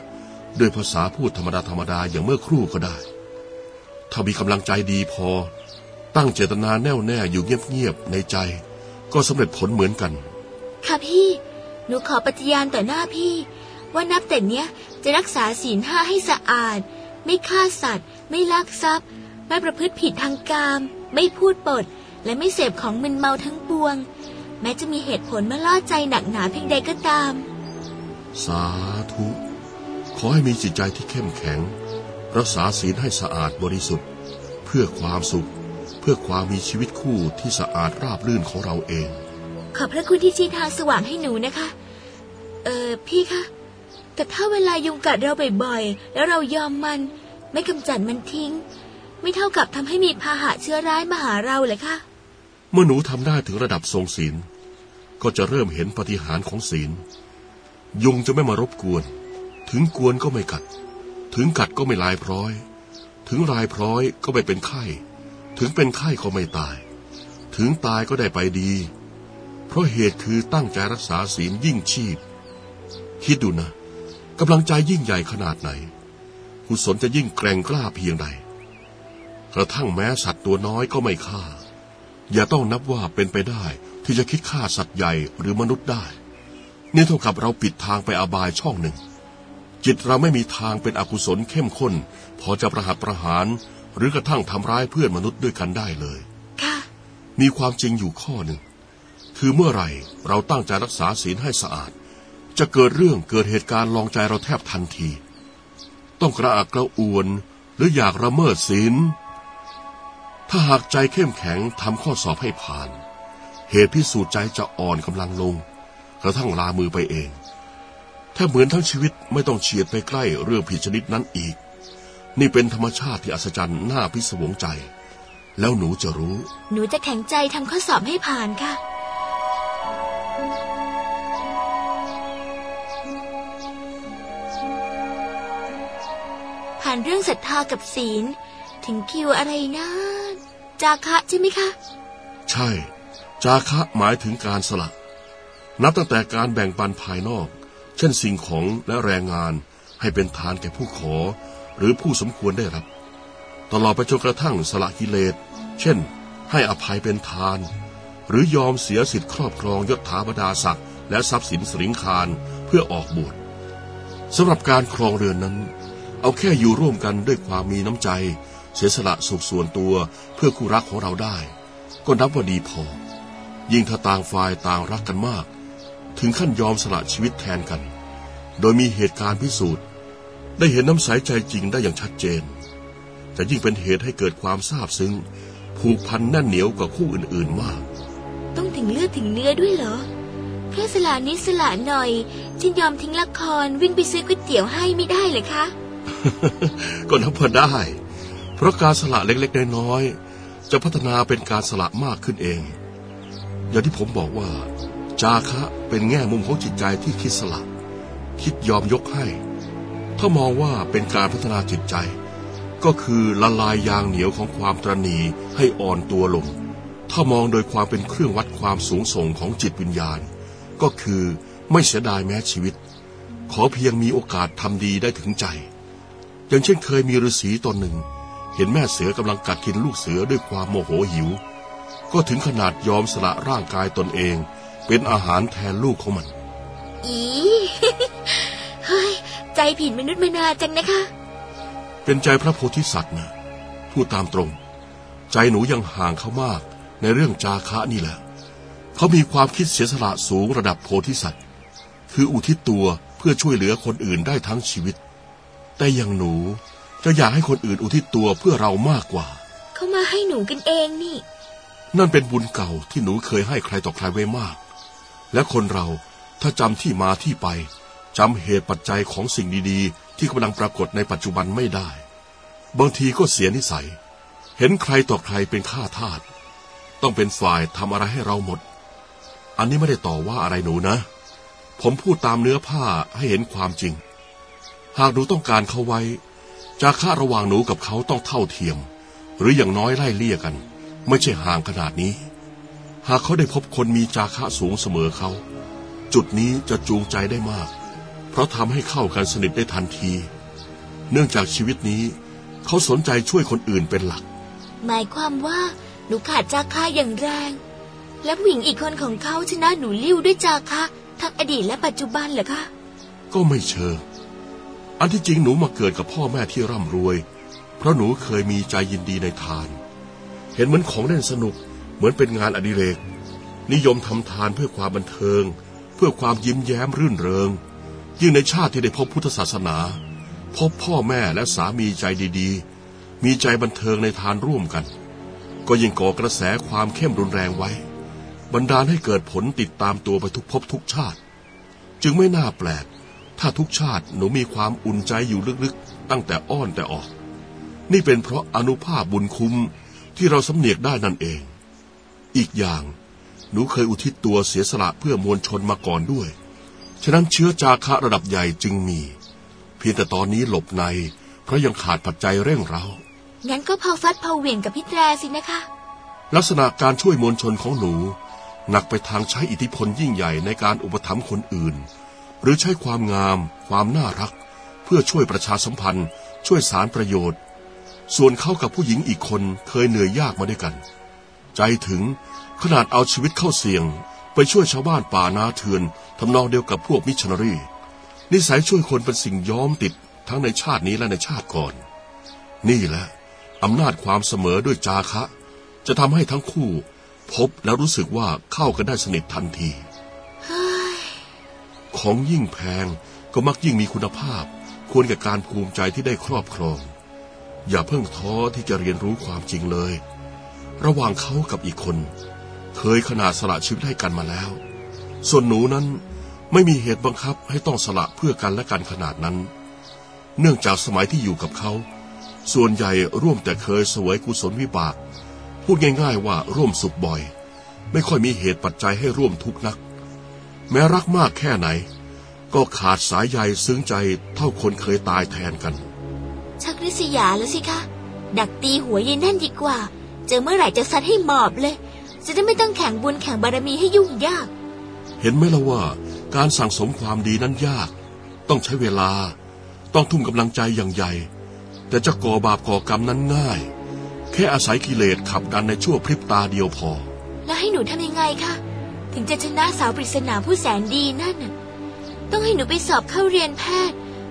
5ด้วยภาษาพูดธรรมดาอย่างเมื่อครู่ก็ได้ถ้ามีกำลังใจดีพอตั้งเจตนาแน่วแน่อยู่เงียบๆในใจก็สำเร็จผลเหมือนกันค่ะพี่หนูขอปฏิญาณต่อหน้าพี่ว่านับแต่เนี้ยจะรักษาศีล5ให้สะอาดไม่ฆ่าสัตว์ไม่ลักทรัพย์ไม่ประพฤติผิดทางกามไม่พูดปดและไม่เสพของมึนเมาทั้งปวงแม้จะมีเหตุผลมาล่อใจหนักหนาเพียงใดก็ตามสาธุขอให้มีจิตใจที่เข้มแข็งรักษาศีลให้สะอาดบริสุทธิ์เพื่อความสุขเพื่อความมีชีวิตคู่ที่สะอาดราบรื่นของเราเองขอบพระคุณที่ชี้ทางสว่างให้หนูนะคะพี่คะแต่ถ้าเวลายุงกัดเราบ่อยๆแล้วเรายอมมันไม่กำจัดมันทิ้งไม่เท่ากับทำให้มีพาหะเชื้อร้ายมาหาเราเลยค่ะเมื่อหนูทำได้ถึงระดับทรงศีลก็จะเริ่มเห็นปาฏิหาริย์ของศีลยุงจะไม่มารบกวนถึงกวนก็ไม่กัดถึงกัดก็ไม่ลายพร้อยถึงลายพร้อยก็ไม่เป็นไข้ถึงเป็นไข้ก็ไม่ตายถึงตายก็ได้ไปดีเพราะเหตุคือตั้งใจรักษาศีลยิ่งชีพคิดดูนะกำลังใจยิ่งใหญ่ขนาดไหนกุศลจะยิ่งแกร่งกล้าเพียงใดกระทั่งแม้สัตว์ตัวน้อยก็ไม่ฆ่าอย่าต้องนับว่าเป็นไปได้ที่จะคิดฆ่าสัตว์ใหญ่หรือมนุษย์ได้นี่เท่ากับเราปิดทางไปอบายช่องหนึ่งจิตเราไม่มีทางเป็นอกุศลเข้มข้นพอจะประหัตประหารหรือกระทั่งทำร้ายเพื่อนมนุษย์ด้วยกันได้เลยค่ะมีความจริงอยู่ข้อหนึ่งคือเมื่อไหร่เราตั้งใจรักษาศีลให้สะอาดจะเกิดเรื่องเกิดเหตุการณ์ลองใจเราแทบทันทีต้องกระอักกระอ่วนหรืออยากละเมิดศีลถ้าหากใจเข้มแข็งทำข้อสอบให้ผ่านเหตุพิสูจน์ใจจะอ่อนกำลังลงกระทั่งลามือไปเองถ้าเหมือนทั้งชีวิตไม่ต้องเฉียดไปใกล้เรื่องผิดชนิดนั้นอีกนี่เป็นธรรมชาติที่อัศจรรย์น่าพิศวงใจแล้วหนูจะรู้หนูจะแข็งใจทำข้อสอบให้ผ่านค่ะผ่านเรื่องศรัทธากับศีลถึงคิวอะไรนะจาคะใช่ไหมคะใช่จาคะหมายถึงการสละนับตั้งแต่การแบ่งปันภายนอกเช่นสิ่งของและแรงงานให้เป็นทานแก่ผู้ขอหรือผู้สมควรได้รับตลอดไปจนกระทั่งสละกิเลสเช่นให้อภัยเป็นทานหรือยอมเสียสิทธิครอบครองยศถาบรรดาศักดิ์และทรัพย์สินสิริงคารเพื่อออกบวชสำหรับการครองเรือนนั้นเอาแค่อยู่ร่วมกันด้วยความมีน้ำใจเสียสละสุขส่วนตัวเพื่อคู่รักของเราได้ก็นับว่าดีพอยิ่งถ้าต่างฝ่ายต่างรักกันมากถึงขั้นยอมสละชีวิตแทนกันโดยมีเหตุการณ์พิสูจน์ได้เห็นน้ำใสใจจริงได้อย่างชัดเจนจะยิ่งเป็นเหตุให้เกิดความซาบซึ้งผูกพันแน่นเหนียวกว่าคู่อื่นๆมากต้องถึงเลือดถึงเนื้อด้วยเหรอแค่สละนิดสละหน่อยฉันยอมทิ้งละครวิ่งไปซื้อก๋วยเตี๋ยวให้ไม่ได้เลยคะก็นับว่าได้เพราะการสละเล็กๆน้อยๆจะพัฒนาเป็นการสละมากขึ้นเองอย่างที่ผมบอกว่าจาคะเป็นแง่มุมของจิตใจที่คิดสละคิดยอมยกให้ถ้ามองว่าเป็นการพัฒนาจิตใจก็คือละลายยางเหนียวของความตระหนี่ให้อ่อนตัวลงถ้ามองโดยความเป็นเครื่องวัดความสูงส่งของจิตวิญญาณก็คือไม่เสียดายแม้ชีวิตขอเพียงมีโอกาสทำดีได้ถึงใจอย่างเช่นเคยมีฤาษีตนหนึ่งเห็นแม่เสือกำลังกัดกินลูกเสือด้วยความโมโหหิวก็ถึงขนาดยอมสละร่างกายตนเองเป็นอาหารแทนลูกของมันเฮ้ยใจผิดมนุษย์มนาจังนะคะเป็นใจพระโพธิสัตว์นะพูดตามตรงใจหนูยังห่างเขามากในเรื่องจาคะนี่แหละเขามีความคิดเสียสละสูงระดับโพธิสัตว์คืออุทิศตัวเพื่อช่วยเหลือคนอื่นได้ทั้งชีวิตแต่อย่างหนูจะอยากให้คนอื่นอุทิศตัวเพื่อเรามากกว่าเขามาให้หนูกันเองนี่นั่นเป็นบุญเก่าที่หนูเคยให้ใครต่อใครไว้มากและคนเราถ้าจำที่มาที่ไปจำเหตุปัจจัยของสิ่งดีๆที่กำลังปรากฏในปัจจุบันไม่ได้บางทีก็เสียนิสัยเห็นใครต่อใครเป็นข้าทาสต้องเป็นฝ่ายทำอะไรให้เราหมดอันนี้ไม่ได้ต่อว่าอะไรหนูนะผมพูดตามเนื้อผ้าให้เห็นความจริงหากหนูต้องการเขาไว้จาคะระหว่างหนูกับเขาต้องเท่าเทียมหรืออย่างน้อยไล่เลี่ยกันไม่ใช่ห่างขนาดนี้หากเขาได้พบคนมีจาคะสูงเสมอเขาจุดนี้จะจูงใจได้มากเพราะทำให้เข้ากันสนิทได้ทันทีเนื่องจากชีวิตนี้เขาสนใจช่วยคนอื่นเป็นหลักหมายความว่าหนูขาดจาคะอย่างแรงและผู้หญิงอีกคนของเขาชนะหนูลิ้วด้วยจาคะทั้งอดีตและปัจจุบันเหรอคะก็ไม่เชิงอันที่จริงหนูมาเกิดกับพ่อแม่ที่ร่ำรวยเพราะหนูเคยมีใจยินดีในทานเห็นเหมือนของเล่นสนุกเหมือนเป็นงานอดิเรกนิยมทำทานเพื่อความบันเทิงเพื่อความยิ้มแย้มรื่นเริงยิ่งในชาติที่ได้พบพุทธศาสนาพบพ่อแม่และสามีใจดีๆมีใจบันเทิงในทานร่วมกันก็ยิ่งก่อกระแสความเข้มรุนแรงไว้บันดาลให้เกิดผลติดตามตัวไปทุกภพทุกชาติจึงไม่น่าแปลกถ้าทุกชาติหนูมีความอุ่นใจอยู่ลึกๆตั้งแต่อ้อนแต่ออกนี่เป็นเพราะอานุภาพบุญคุ้มที่เราสำเนียกได้นั่นเองอีกอย่างหนูเคยอุทิศตัวเสียสละเพื่อมวลชนมาก่อนด้วยฉะนั้นเชื้อจาคะระดับใหญ่จึงมีเพียงแต่ตอนนี้หลบในเพราะยังขาดปัจจัยเร่งเร้างั้นก็พอฟัดพอเหวี่ยงกับพี่แตรสินะคะลักษณะการช่วยมวลชนของหนูหนักไปทางใช้อิทธิพลยิ่งใหญ่ในการอุปถัมภ์คนอื่นหรือใช้ความงามความน่ารักเพื่อช่วยประชาสัมพันธ์ช่วยสารประโยชน์ส่วนเขากับผู้หญิงอีกคนเคยเหนื่อยยากมาด้วยกันใจถึงขนาดเอาชีวิตเข้าเสี่ยงไปช่วยชาวบ้านป่านาเถื่อนทำนองเดียวกับพวกมิชชันนารีนิสัยช่วยคนเป็นสิ่งย้อมติดทั้งในชาตินี้และในชาติก่อนนี่แหละอำนาจความเสมอด้วยจาคะจะทำให้ทั้งคู่พบแล้วรู้สึกว่าเข้ากันได้สนิททันทีของยิ่งแพงก็มักยิ่งมีคุณภาพควรแก่การภูมิใจที่ได้ครอบครองอย่าเพิ่งท้อที่จะเรียนรู้ความจริงเลยระหว่างเขากับอีกคนเคยขนาดสละชีวิตให้กันมาแล้วส่วนหนูนั้นไม่มีเหตุบังคับให้ต้องสละเพื่อกันและกันขนาดนั้นเนื่องจากสมัยที่อยู่กับเขาส่วนใหญ่ร่วมแต่เคยเสวยกุศลวิบากพูดง่ายๆว่าร่วมสุขบ่อยไม่ค่อยมีเหตุปัจจัยให้ร่วมทุกข์นักแม้รักมากแค่ไหนก็ขาดสายใยซึ้งใจเท่าคนเคยตายแทนกันชักริษยาแล้วสิคะดักตีหัวยายนั่นดีกว่าเจอเมื่อไหร่จะซัดให้หมอบเลยจะได้ไม่ต้องแข่งบุญแข่งบารมีให้ยุ่งยากเห็นไหมล่ะว่าการสั่งสมความดีนั้นยากต้องใช้เวลาต้องทุ่มกำลังใจอย่างใหญ่แต่จะก่อบาปก่อกรรมนั้นง่ายแค่อาศัยกิเลสขับดันในชั่วพริบตาเดียวพอแล้วให้หนูทำยังไงคะถึ ถึงจะชนะสาวปริศนาผู้แสนดีนั่นน่ะต้องให้หนูไปสอบเข้าเรียนแพทย์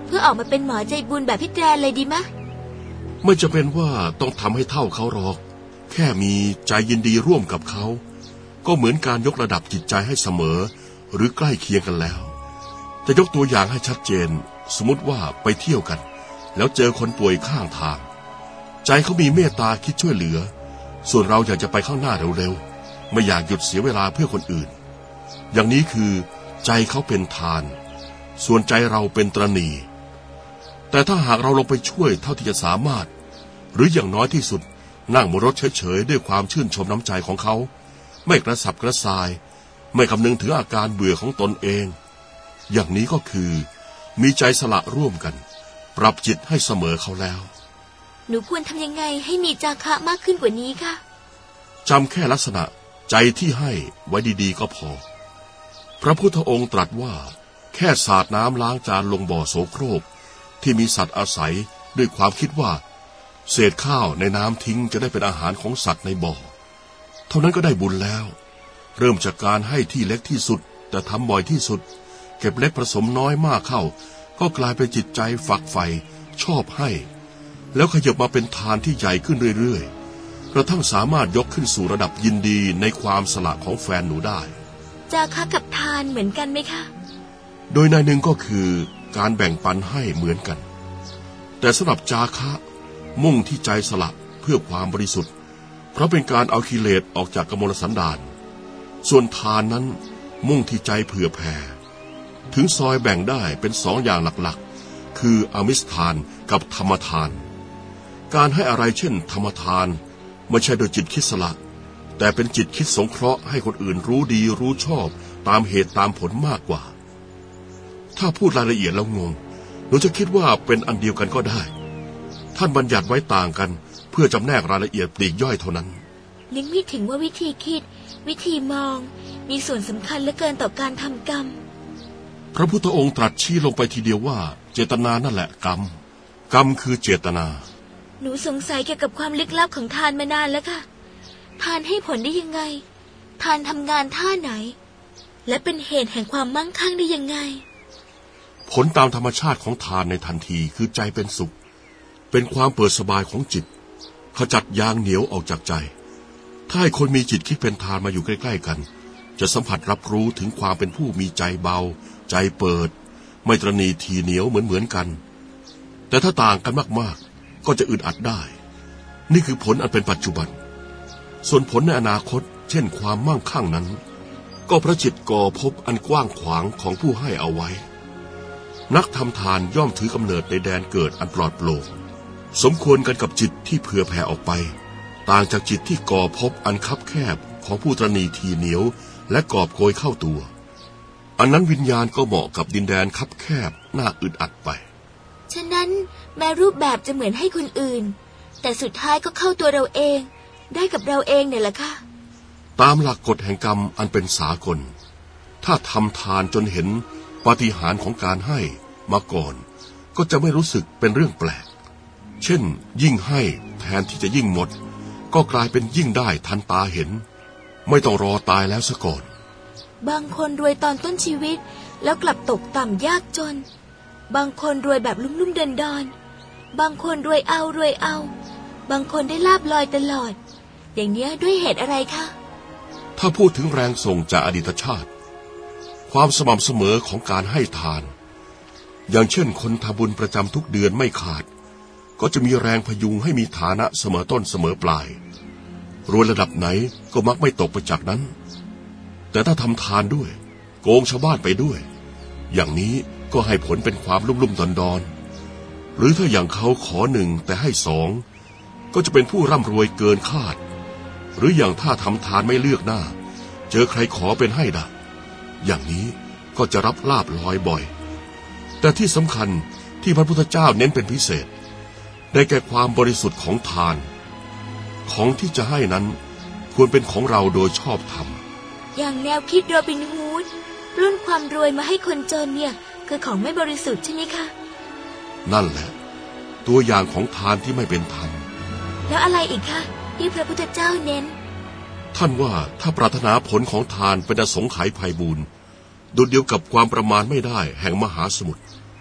เพื่อออกมาเป็นหมอใจบุญแบบพี่แตรเลยดีมะไม่จะเป็นว่าต้องทำให้เท่าเขาหรอกแค่มีใจยินดีร่วมกับเขาก็เหมือนการยกระดับจิตใจให้เสมอหรือใกล้เคียงกันแล้วจะยกตัวอย่างให้ชัดเจนสมมติว่าไปเที่ยวกันแล้วเจอคนป่วยข้างทางใจเขามีเมตตาคิดช่วยเหลือส่วนเราอยากจะไปข้างหน้าเร็วๆไม่อยากหยุดเสียเวลาเพื่อคนอื่นอย่างนี้คือใจเขาเป็นทานส่วนใจเราเป็นตระหนี่แต่ถ้าหากเราลงไปช่วยเท่าที่จะสามารถหรืออย่างน้อยที่สุดนั่งบนรถเฉยๆด้วยความชื่นชมน้ำใจของเขาไม่กระสับกระส่ายไม่คำนึงถึงอาการเบื่อของตนเองอย่างนี้ก็คือมีใจสละร่วมกันปรับจิตให้เสมอเขาแล้วหนูควรทำยังไงให้มีจาคะมากขึ้นกว่านี้คะจำแค่ลักษณะใจที่ให้ไว้ดีๆก็พอพระพุทธองค์ตรัสว่าแค่สาดน้ำล้างจานลงบ่อโสโครกที่มีสัตว์อาศัยด้วยความคิดว่าเศษข้าวในน้ำทิ้งจะได้เป็นอาหารของสัตว์ในบ่อเท่านั้นก็ได้บุญแล้วเริ่มจากการให้ที่เล็กที่สุดแต่ทำบ่อยที่สุดเก็บเล็กผสมน้อยมากเข้าก็กลายเป็นจิตใจฝักใฝ่ชอบให้แล้วขยับมาเป็นทานที่ใหญ่ขึ้นเรื่อยๆกระทั่งสามารถยกขึ้นสู่ระดับยินดีในความสละของแฟนหนูได้จาคะกับทานเหมือนกันไหมคะโดยในหนึ่งก็คือการแบ่งปันให้เหมือนกันแต่สำหรับจาคะมุ่งที่ใจสละเพื่อความบริสุทธิ์เพราะเป็นการเอากิเลสออกจากกมลสันดานส่วนทานนั้นมุ่งที่ใจเผื่อแผ่ถึงซอยแบ่งได้เป็นสองอย่างหลักๆคืออามิสทานกับธรรมทานการให้อะไรเช่นธรรมทานไม่ใช่โดยจิตคิดสละแต่เป็นจิตคิดสงเคราะห์ให้คนอื่นรู้ดีรู้ชอบตามเหตุตามผลมากกว่าถ้าพูดรายละเอียดแล้วงงหนูจะคิดว่าเป็นอันเดียวกันก็ได้ท่านบัญญัติไว้ต่างกันเพื่อจำแนกรายละเอียดปลีกย่อยเท่านั้นนึกไม่ถึงว่าวิธีคิดวิธีมองมีส่วนสำคัญเหลือเกินต่อการทำกรรมพระพุทธองค์ตรัสชี้ลงไปทีเดียวว่าเจตนานั่นแหละกรรมกรรมคือเจตนาหนูสงสัยเกี่ยวกับความลึกลับของทานมานานแล้วค่ะทานให้ผลได้ยังไงทานทำงานท่าไหนและเป็นเหตุแห่งความมั่งคั่งได้ยังไงผลตามธรรมชาติของทานในทันทีคือใจเป็นสุขเป็นความเปิดสบายของจิตขจัดยางเหนียวออกจากใจถ้าให้คนมีจิตคิดเป็นทานมาอยู่ใกล้ๆกันจะสัมผัสรับรู้ถึงความเป็นผู้มีใจเบาใจเปิดไม่ตระหนี่ทีเหนียวเหมือนกันแต่ถ้าต่างกันมากๆก็จะอึดอัดได้นี่คือผลอันเป็นปัจจุบันส่วนผลในอนาคตเช่นความมั่งคั่งนั้นก็พระจิตก่อภพอันกว้างขวางของผู้ให้เอาไว้นักทำทานย่อมถือกำเนิดในแดนเกิดอันปลอดโปร่งสมควรกันกับจิตที่เผื่อแผ่ออกไปต่างจากจิตที่ก่อภพอันคับแคบของผู้ตระหนี่ทีเหนียวและกอบโกยเข้าตัวอันนั้นวิญญาณก็เหมาะกับดินแดนคับแคบน่าอึดอัดไปฉะนั้นแม้รูปแบบจะเหมือนให้คนอื่นแต่สุดท้ายก็เข้าตัวเราเองได้กับเราเองเนี่ยแหละค่ะตามหลักกฎแห่งกรรมอันเป็นสากลถ้าทำทานจนเห็นปาฏิหาริย์ของการให้มาก่อนก็จะไม่รู้สึกเป็นเรื่องแปลกเช่นยิ่งให้แทนที่จะยิ่งหมดก็กลายเป็นยิ่งได้ทันตาเห็นไม่ต้องรอตายแล้วซะก่อนบางคนรวยตอนต้นชีวิตแล้วกลับตกต่ำยากจนบางคนรวยแบบลุ่มๆเดินๆบางคนรวยเอาบางคนได้ลาภลอยตลอดอย่างเนี้ยด้วยเหตุอะไรคะถ้าพูดถึงแรงส่งจากอดีตชาติความสม่ำเสมอของการให้ทานอย่างเช่นคนทำบุญประจำทุกเดือนไม่ขาดก็จะมีแรงพยุงให้มีฐานะเสมอต้นเสมอปลายรวยระดับไหนก็มักไม่ตกไปจากนั้นแต่ถ้าทำทานด้วยโกงชาวบ้านไปด้วยอย่างนี้ก็ให้ผลเป็นความลุ่มๆดอนๆหรือถ้าอย่างเขาขอหนึ่งแต่ให้สองก็จะเป็นผู้ร่ำรวยเกินคาดหรืออย่างถ้าทำทานไม่เลือกหน้าเจอใครขอเป็นให้ดะอย่างนี้ก็จะรับลาภลอยบ่อยแต่ที่สำคัญที่พระพุทธเจ้าเน้นเป็นพิเศษได้แก่ความบริสุทธิ์ของทานของที่จะให้นั้นควรเป็นของเราโดยชอบธรรมอย่างแนวคิดโรบินฮูดปล้นความรวยมาให้คนจนเนี่ยคือของไม่บริสุทธิ์ใช่ไหมคะนั่นแหละตัวอย่างของทานที่ไม่เป็นธรรมแล้วอะไรอีกคะที่พระพุทธเจ้าเน้นท่านว่าถ้าปรารถนาผลของทานเป็นอสงไขยไพบูลย์ดุจเดียวกับความประมาณไม่ได้แห่งมหาสมุทร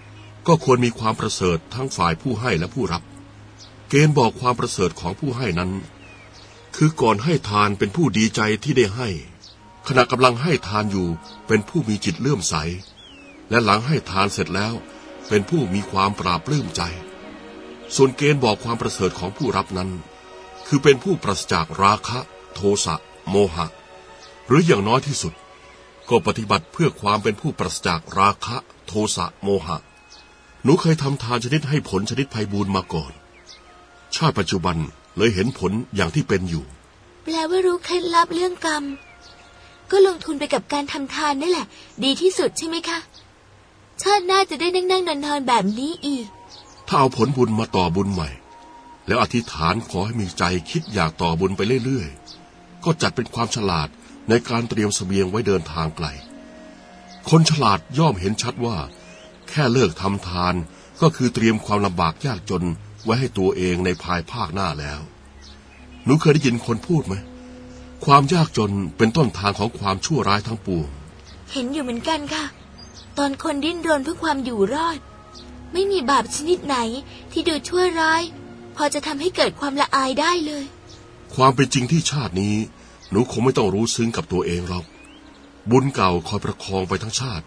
ก็ควรมีความประเสริฐทั้งฝ่ายผู้ให้และผู้รับเกณฑ์บอกความประเสริฐของผู้ให้นั้นคือก่อนให้ทานเป็นผู้ดีใจที่ได้ให้ขณะกำลังให้ทานอยู่เป็นผู้มีจิตเลื่อมใสและหลังให้ทานเสร็จแล้วเป็นผู้มีความปราบปลื้มใจส่วนเกณฑ์บอกความประเสริฐของผู้รับนั้นคือเป็นผู้ปราศจากราคะโทสะโมหะหรืออย่างน้อยที่สุดก็ปฏิบัติเพื่อความเป็นผู้ปราศจากราคะโทสะโมหะหนูเคยทำทานชนิดให้ผลชนิดไพบูลย์มาก่อนชาติปัจจุบันเลยเห็นผลอย่างที่เป็นอยู่แปลว่ารู้เคล็ดลับเรื่องกรรมก็ลงทุนไปกับการทำทานนี่แหละดีที่สุดใช่ไหมคะชาติหน้าจะได้นั่งนอนแบบนี้อีกถ้าเอาผลบุญมาต่อบุญใหม่แล้วอธิษฐานขอให้มีใจคิดอยากต่อบุญไปเรื่อยๆก็จัดเป็นความฉลาดในการเตรียมเสบียงไว้เดินทางไกลคนฉลาดย่อมเห็นชัดว่าแค่เลิกทำทานก็คือเตรียมความลำบากยากจนไว้ให้ตัวเองในภายภาคหน้าแล้วหนูเคยได้ยินคนพูดไหมความยากจนเป็นต้นทางของความชั่วร้ายทั้งปวงเห็นอยู่เหมือนกันค่ะตอนคนดิ้นรนเพื่อความอยู่รอดไม่มีบาปชนิดไหนที่ดูชั่วร้ายพอจะทำให้เกิดความละอายได้เลยความเป็นจริงที่ชาตินี้หนูคงไม่ต้องรู้ซึ้งกับตัวเองหรอกบุญเก่าคอยประคองไปทั้งชาติ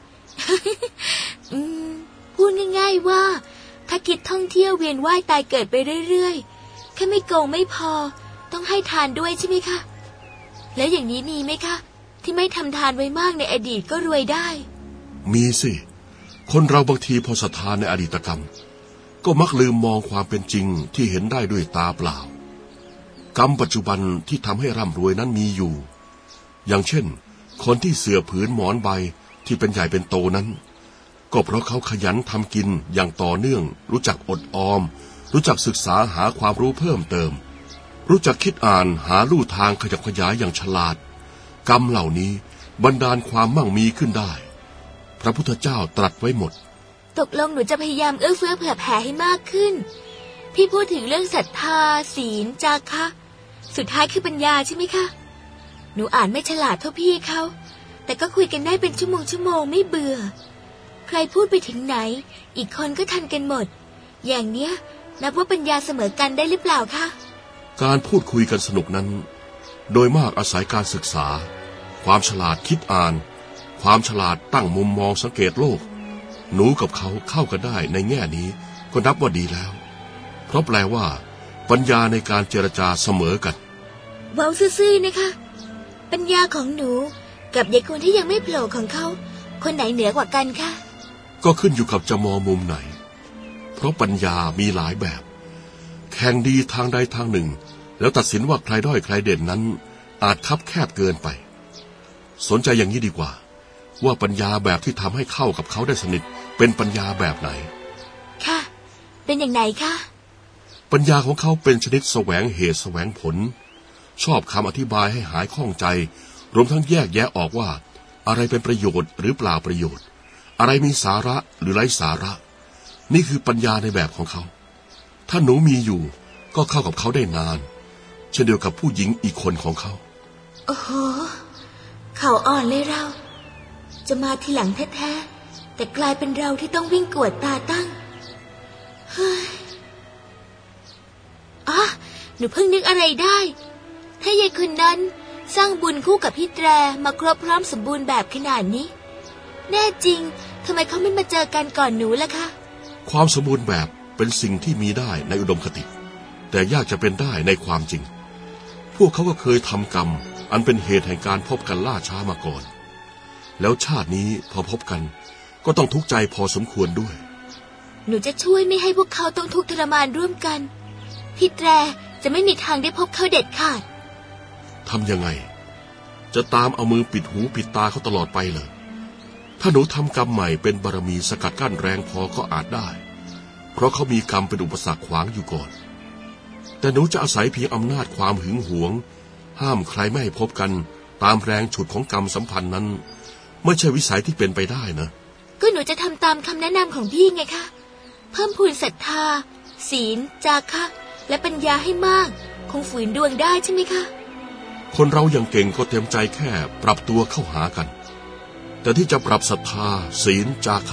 พูดง่ายๆว่าถ้าคิดท่องเที่ยวเวียนว่ายตายเกิดไปเรื่อยๆแค่ไม่โกงไม่พอต้องให้ทานด้วยใช่ไหมคะแล้วอย่างนี้มีไหมคะที่ไม่ทำทานไว้มากในอดีตก็รวยได้มีสิคนเราบางทีพอศรัทธาในอดีตกรรมก็มักลืมมองความเป็นจริงที่เห็นได้ด้วยตาเปล่ากรรมปัจจุบันที่ทำให้ร่ำรวยนั้นมีอยู่อย่างเช่นคนที่เสื่อผืนหมอนใบที่เป็นใหญ่เป็นโตนั้นก็เพราะเขาขยันทำกินอย่างต่อเนื่องรู้จักอดออมรู้จักศึกษาหาความรู้เพิ่มเติมรู้จักคิดอ่านหาลู่ทางขยับขยายอย่างฉลาดกรรมเหล่านี้บันดาลความมั่งมีขึ้นได้พระพุทธเจ้าตรัสไว้หมดตกลงหนูจะพยายามเอื้อเฟื้อเผื่อแผ่ให้มากขึ้นพี่พูดถึงเรื่องศรัทธาศีลจาคะสุดท้ายคือปัญญาใช่ไหมคะหนูอ่านไม่ฉลาดเท่าพี่เขาแต่ก็คุยกันได้เป็นชั่วโมงไม่เบื่อใครพูดไปถึงไหนอีกคนก็ทันกันหมดอย่างเนี้ยนับว่าปัญญาเสมอกันได้หรือเปล่าคะการพูดคุยกันสนุกนั้นโดยมากอาศัยการศึกษาความฉลาดคิดอ่านความฉลาดตั้งมุมมองสังเกตโลกหนูกับเขาเข้ากันได้ในแง่นี้ก็นับว่าดีแล้วเพราะแปลว่าปัญญาในการเจรจาเสมอกันเว้าซื่อๆนะคะปัญญาของหนูกับเด็กคนที่ยังไม่โผล่ของเขาคนไหนเหนือกว่ากันคะก็ขึ้นอยู่กับจะมองมุมไหนเพราะปัญญามีหลายแบบแข่งดีทางใดทางหนึ่งแล้วตัดสินว่าใครด้อยใครเด่นนั้นอาจคับแคบเกินไปสนใจอย่างนี้ดีกว่าว่าปัญญาแบบที่ทำให้เข้ากับเขาได้สนิทเป็นปัญญาแบบไหนค่ะเป็นอย่างไหนคะปัญญาของเขาเป็นชนิดแสวงเหตุแสวงผลชอบคำอธิบายให้หายข้องใจรวมทั้งแยกแยะออกว่าอะไรเป็นประโยชน์หรือเปล่าประโยชน์อะไรมีสาระหรือไร้สาระนี่คือปัญญาในแบบของเขาถ้าหนูมีอยู่ก็เข้ากับเขาได้นานเช่นเดียวกับผู้หญิงอีกคนของเขาโอ้โหเขาอ่อนเลยเราจะมาทีหลังแท้ๆแต่กลายเป็นเราที่ต้องวิ่งกวดตาตั้งเฮ้ยอ๋อหนูเพิ่งนึกอะไรได้ถ้ายายคนนั้นสร้างบุญคู่กับพี่แตรมาครบพร้อมสมบูรณ์แบบขนาดนี้แน่จริงทำไมเขาไม่มาเจอกันก่อนหนูล่ะคะความสมบูรณ์แบบเป็นสิ่งที่มีได้ในอุดมคติแต่ยากจะเป็นได้ในความจริงพวกเขาก็เคยทำกรรมอันเป็นเหตุแห่งการพบกันล่าช้ามาก่อนแล้วชาตินี้พอพบกันก็ต้องทุกข์ใจพอสมควรด้วยหนูจะช่วยไม่ให้พวกเขาต้องทุกข์ทรมานร่วมกันพี่แตรจะไม่มีทางได้พบเขาเด็ดขาดทำยังไงจะตามเอามือปิดหูปิดตาเขาตลอดไปเหรอถ้าหนูทำกรรมใหม่เป็นบารมีสกัดกั้นแรงพอก็อาจได้เพราะเขามีกรรมเป็นอุปสรรคขวางอยู่ก่อนแต่หนูจะอาศัยเพียงอำนาจความหึงหวงห้ามใครไม่ให้พบกันตามแรงฉุดของกรรมสัมพันธ์นั้นไม่ใช่วิสัยที่เป็นไปได้นะก็หนูจะทำตามคำแนะนำของพี่ไงคะเพิ่มพูนศรัทธาศีลจาคะและปัญญาให้มากคงฝืนดวงได้ใช่ไหมคะคนเราอย่างเก่งก็เต็มใจแค่ปรับตัวเข้าหากันแต่ที่จะปรับศรัทธาศีลจาคะ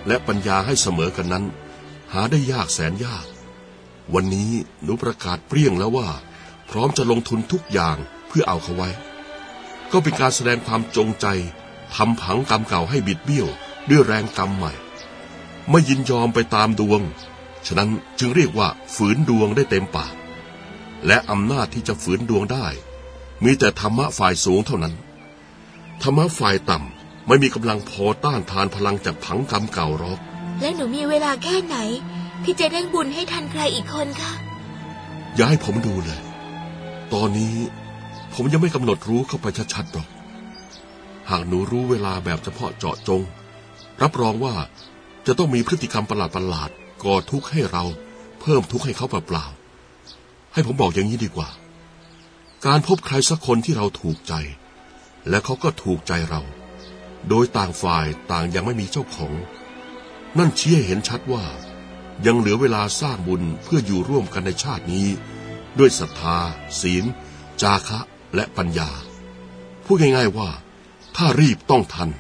และปัญญาให้เสมอกันนั้นหาได้ยากแสนยากวันนี้หนูประกาศเปรี้ยงแล้วว่าพร้อมจะลงทุนทุกอย่างเพื่อเอาเขาไว้ก็เป็นการแสดงความจงใจทำผังกรรมเก่าให้บิดเบี้ยวด้วยแรงกรรมใหม่ไม่ยินยอมไปตามดวงฉะนั้นจึงเรียกว่าฝืนดวงได้เต็มปากและอำนาจที่จะฝืนดวงได้มีแต่ธรรมะฝ่ายสูงเท่านั้นธรรมะฝ่ายต่ำไม่มีกำลังพอต้านทานพลังจากผังกรรมเก่าหรอกและหนูมีเวลาแค่ไหนที่จะได้บุญให้ทันใครอีกคนคะอย่าให้ผมดูเลยตอนนี้ผมยังไม่กำหนดรู้เข้าไปชัดๆหรอกหากหนูรู้เวลาแบบเฉพาะเจาะจงรับรองว่าจะต้องมีพฤติกรรมประหลาดๆก่อทุกข์ให้เราเพิ่มทุกข์ให้เขาเปล่าๆให้ผมบอกอย่างนี้ดีกว่าการพบใครสักคนที่เราถูกใจและเขาก็ถูกใจเราโดยต่างฝ่ายต่างยังไม่มีเจ้าของนั่นชี้ให้เห็นชัดว่ายังเหลือเวลาสร้างบุญเพื่ออยู่ร่วมกันในชาตินี้ด้วยศรัทธาศีลจาคะและปัญญาพูดง่ายๆว่าถ้ารีบต้องทัน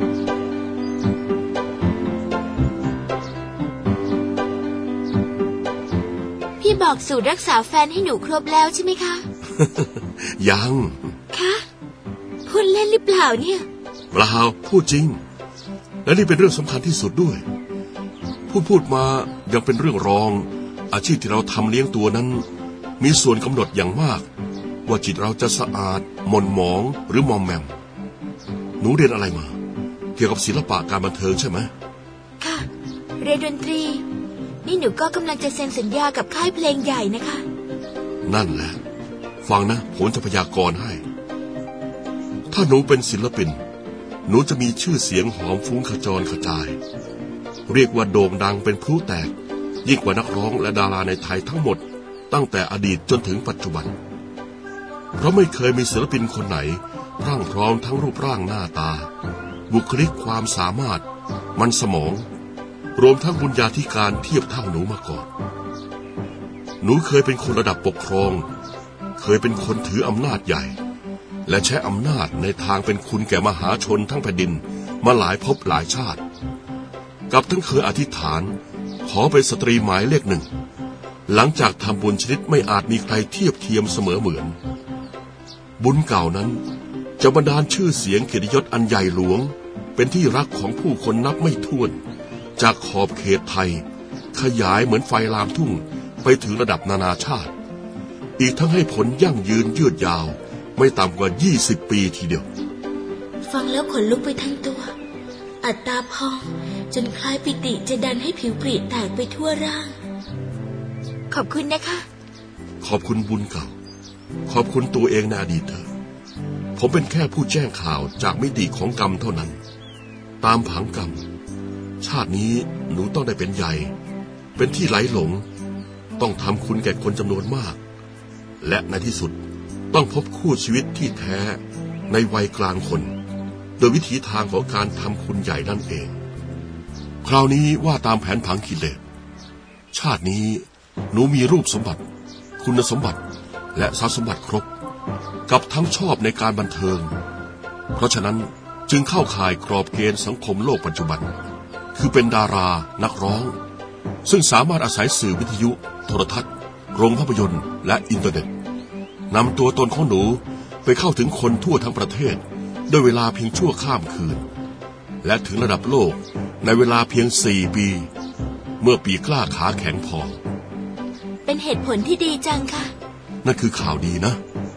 พี่บอกสูตรรักษาแฟนให้หนูครบแล้วใช่ไหมคะยังคะพูดเล่นหรือเปล่าเนี่ยเปล่าพูดจริงและนี่เป็นเรื่องสำคัญที่สุดด้วยพูดมายังเป็นเรื่องรองอาชีพที่เราทำเลี้ยงตัวนั้นมีส่วนกำหนดอย่างมากว่าจิตเราจะสะอาดหม่นหมองหรือมอมแมมหนูเรียนอะไรมาเกี่ยวกับศิลปะการบันเทิงใช่ไหมค่ะเรียนดนตรีนี่หนูก็กำลังจะเซ็นสัญญากับค่ายเพลงใหญ่นะคะนั่นแหละฟังนะผมจะพยากรณ์ให้ถ้าหนูเป็นศิลปินหนูจะมีชื่อเสียงหอมฟุ้งขจรกระจายเรียกว่าโด่งดังเป็นพลุแตกยิ่งกว่านักร้องและดาราในไทยทั้งหมดตั้งแต่อดีตจนถึงปัจจุบันเพราะไม่เคยมีศิลปินคนไหนพรั่งพร้อมทั้งรูปร่างหน้าตาบุคลิกความสามารถมันสมองรวมทั้งบุญญาธิการเทียบเท่าหนูมาก่อนหนูเคยเป็นคนระดับปกครองเคยเป็นคนถืออำนาจใหญ่และใช้อำนาจในทางเป็นคุณแก่มหาชนทั้งแผ่นดินมาหลายภพหลายชาติกับทั้งเคยอธิษฐานขอเป็นสตรีหมายเลขหนึ่งหลังจากทำบุญชนิดไม่อาจมีใครเทียบเทียมเสมอเหมือนบุญเก่านั้นจะบันดาลชื่อเสียงเกียรติยศอันใหญ่หลวงเป็นที่รักของผู้คนนับไม่ถ้วนจากขอบเขตไทยขยายเหมือนไฟลามทุ่งไปถึงระดับนานาชาติอีกทั้งให้ผลยั่งยืนยืดยาวไม่ต่ำกว่า20 ปีทีเดียวฟังแล้วขนลุกไปทั้งตัวอัตตาพองจนคล้ายปิติจะดันให้ผิวปริแตกไปทั่วร่างขอบคุณนะคะขอบคุณบุญเก่าขอบคุณตัวเองในอดีตเถอะผมเป็นแค่ผู้แจ้งข่าวจากมิติของกรรมเท่านั้นตามผังกรรมชาตินี้หนูต้องได้เป็นใหญ่เป็นที่ไหลหลงต้องทำคุณแก่คนจำนวนมากและในที่สุดต้องพบคู่ชีวิตที่แท้ในวัยกลางคนโดยวิถีทางของการทำคุณใหญ่นั่นเองคราวนี้ว่าตามแผนผังกิเลสชาตินี้หนูมีรูปสมบัติคุณสมบัติและทรัพย์สมบัติครบกับทั้งชอบในการบันเทิงเพราะฉะนั้นจึงเข้าข่ายกรอบเกณฑ์สังคมโลกปัจจุบันคือเป็นดารานักร้องซึ่งสามารถอาศัยสื่อวิทยุโทรทัศน์โรงภาพยนตร์และอินเทอร์เน็ตนำตัวตนของหนูไปเข้าถึงคนทั่วทั้งประเทศด้วยเวลาเพียงชั่วข้ามคืนและถึงระดับโลกในเวลาเพียง4 ปีเมื่อปีกล้าขาแข็งพอเป็นเหตุผลที่ดีจังค่ะนั่นคือข่าวดีนะ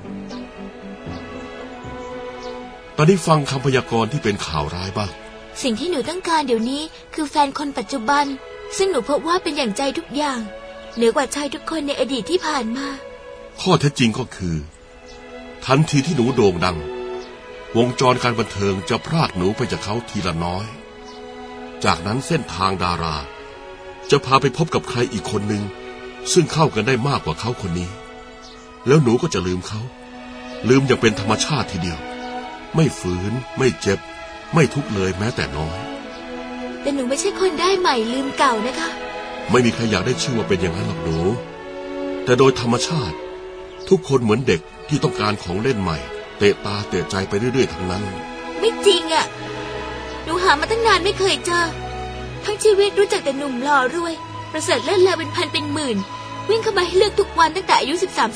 ตอนนี้ฟังคำพยากรณ์ที่เป็นข่าวร้ายบ้างสิ่งที่หนูต้องการเดี๋ยวนี้คือแฟนคนปัจจุบันซึ่งหนูพบว่าเป็นอย่างใจทุกอย่างเหนือกว่าชายทุกคนในอดีตที่ผ่านมาข้อเท็จจริงก็คือทันทีที่หนูโด่งดังวงจรการบันเทิงจะพรากหนูไปจากเขาทีละน้อยจากนั้นเส้นทางดาราจะพาไปพบกับใครอีกคนหนึ่งซึ่งเข้ากันได้มากกว่าเขาคนนี้แล้วหนูก็จะลืมเขาลืมอย่างเป็นธรรมชาติทีเดียวไม่ฝืนไม่เจ็บไม่ทุกข์เลยแม้แต่น้อยแต่หนูไม่ใช่คนได้ใหม่ลืมเก่านะคะไม่มีใครอยากได้ชื่อว่าเป็นอย่างนั้นหรอกหนูแต่โดยธรรมชาติทุกคนเหมือนเด็กที่ต้องการของเล่นใหม่เตะตาเตะใจไปเรื่อยๆทั้งนั้นไม่จริงอ่ะหนูหามาตั้งนานไม่เคยเจอททั้งชีวิตรู้จักแต่หนุ่มหล่อรวยประเสริฐเลิศเลอเป็นพันเป็นหมื่นวิ่งเข้ามาให้เลือกทุกวันตั้งแต่อายุ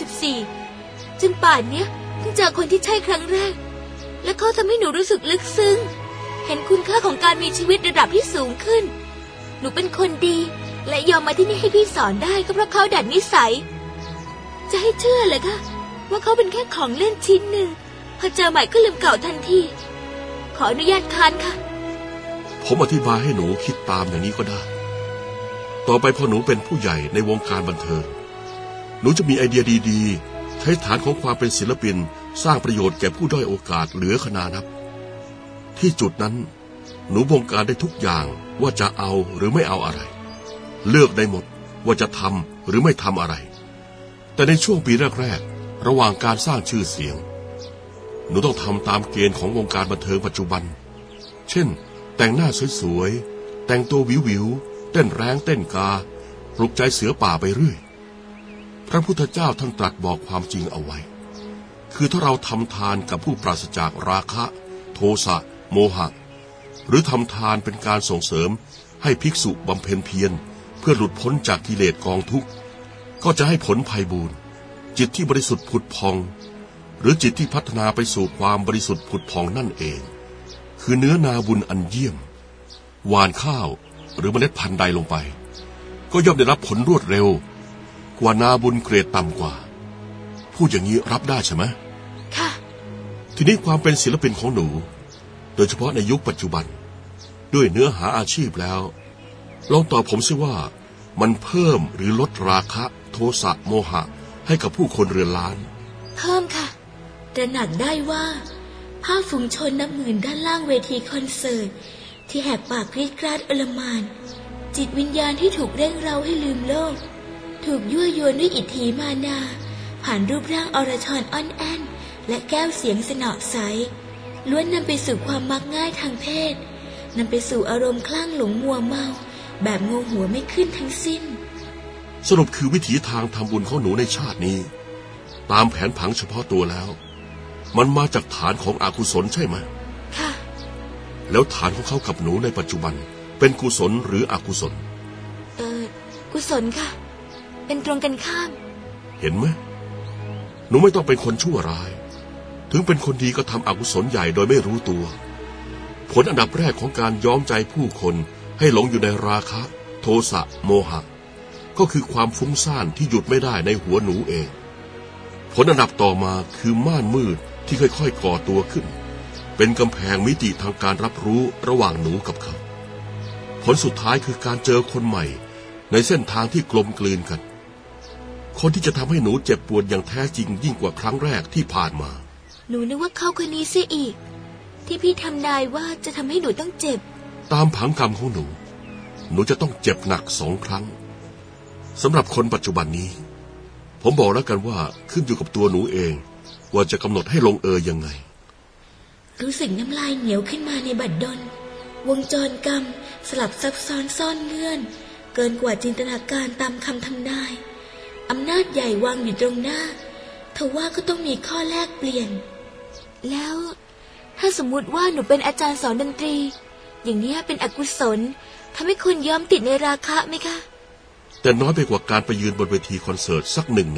13-14จนป่านเนี้ยเพิ่งเจอคนที่ใช่ครั้งแรกและเขาทำให้หนูรู้สึกลึกซึ้งเห็นคุณค่าของการมีชีวิตระดับที่สูงขึ้นหนูเป็นคนดีและยอมมาที่นี่ให้พี่สอนได้ก็เพราะเขาดัดนิสัยจะให้เชื่อเลยค่ะว่าเขาเป็นแค่ของเล่นชิ้นหนึ่งพอเจอใหม่ก็ลืมเก่าทันทีขออนุญาตค้านค่ะผมอธิบายให้หนูคิดตามอย่างนี้ก็ได้ต่อไปพอหนูเป็นผู้ใหญ่ในวงการบันเทิงหนูจะมีไอเดียดีๆใช้ฐานของความเป็นศิลปินสร้างประโยชน์แก่ผู้ด้อยโอกาสเหลือขนานับที่จุดนั้นหนูบงการได้ทุกอย่างว่าจะเอาหรือไม่เอาอะไรเลือกได้หมดว่าจะทำหรือไม่ทำอะไรแต่ในช่วงปีแรกๆระหว่างการสร้างชื่อเสียงหนูต้องทำตามเกณฑ์ของวงการบันเทิงปัจจุบันเช่นแต่งหน้าสวยๆแต่งตัววิวๆเต้นแรงเต้นกาปลุกใจเสือป่าไปเรื่อยพระพุทธเจ้าท่านตรัสบอกความจริงเอาไว้คือถ้าเราทำทานกับผู้ปราศจากราคะโทสะโมหะหรือทำทานเป็นการส่งเสริมให้ภิกษุบำเพ็ญเพียรเพื่อหลุดพ้นจากกิเลสกองทุกข์ก็จะให้ผลไพบูลย์จิตที่บริสุทธิ์ผุดพองหรือจิตที่พัฒนาไปสู่ความบริสุทธิ์ผุดพองนั่นเองคือเนื้อนาบุญอันเยี่ยมหว่านข้าวหรือเมล็ดพันธุ์ใดลงไปก็ย่อมได้รับผลรวดเร็วกว่านาบุญเกรดต่ำกว่าพูดอย่างนี้รับได้ใช่ไหมค่ะทีนี้ความเป็นศิลปินของหนูโดยเฉพาะในยุคปัจจุบันด้วยเนื้อหาอาชีพแล้วลองตอบผมสิว่ามันเพิ่มหรือลดราคะโทสะโมหะให้กับผู้คนเรือนล้านเพิ่มค่ะตระหนักได้ว่าภาพฝูงชนนับหมื่นด้านล่างเวทีคอนเสิร์ตที่แหกปากกรีดกราดอลหม่านจิตวิญญาณที่ถูกเร่งเร้าให้ลืมโลกถูกยั่วยวนด้วยอิทธิมานาผ่านรูปร่างอรชรอ่อนแอนและแก้วเสียงสนอใสล้วนนำไปสู่ความมักง่ายทางเพศนำไปสู่อารมณ์คลั่งหลงมัวเมาแบบงงหัวไม่ขึ้นทั้งสิ้นสรุปคือวิถีทางทำบุญของหนูในชาตินี้ตามแผนผังเฉพาะตัวแล้วมันมาจากฐานของอกุศลใช่ไหมค่ะแล้วฐานของเขากับหนูในปัจจุบันเป็นกุศลหรืออกุศลกุศลค่ะเป็นตรงกันข้ามเห็นไหมหนูไม่ต้องเป็นคนชั่วร้ายถึงเป็นคนดีก็ทำอกุศลใหญ่โดยไม่รู้ตัวผลอันดับแรกของการย้อมใจผู้คนให้หลงอยู่ในราคะโทสะโมหะก็คือความฟุ้งซ่านที่หยุดไม่ได้ในหัวหนูเองผลอันดับต่อมาคือม่านมืดที่ค่อยๆก่อตัวขึ้นเป็นกำแพงมิติทางการรับรู้ระหว่างหนูกับเขาผลสุดท้ายคือการเจอคนใหม่ในเส้นทางที่กลมกลืนกันคนที่จะทำให้หนูเจ็บปวดอย่างแท้จริงยิ่งกว่าครั้งแรกที่ผ่านมาหนูนึกว่าเขาคนนี้เสียอีกที่พี่ทำนายว่าจะทำให้หนูต้องเจ็บตามผังกรรมของหนูจะต้องเจ็บหนัก2 ครั้งสำหรับคนปัจจุบันนี้ผมบอกแล้วกันว่าขึ้นอยู่กับตัวหนูเองว่าจะกำหนดให้ลงยังไงรู้สึกน้ำลายเหนียวขึ้นมาในบัดดลวงจรกรรมสลับซับซ้อนซ่อนเงื่อนเกินกว่าจินตนาการตามคำทำนายอำนาจใหญ่วางอยู่ตรงหน้าทว่าก็ต้องมีข้อแลกเปลี่ยนแล้วถ้าสมมุติว่าหนูเป็นอาจารย์สอนดนตรีอย่างนี้เป็นอกุศลทำให้คนยอมติดในราคะไหมคะแต่น้อยไปกว่าการไปยืนบนเวทีคอนเสิร์ตสัก1 ใน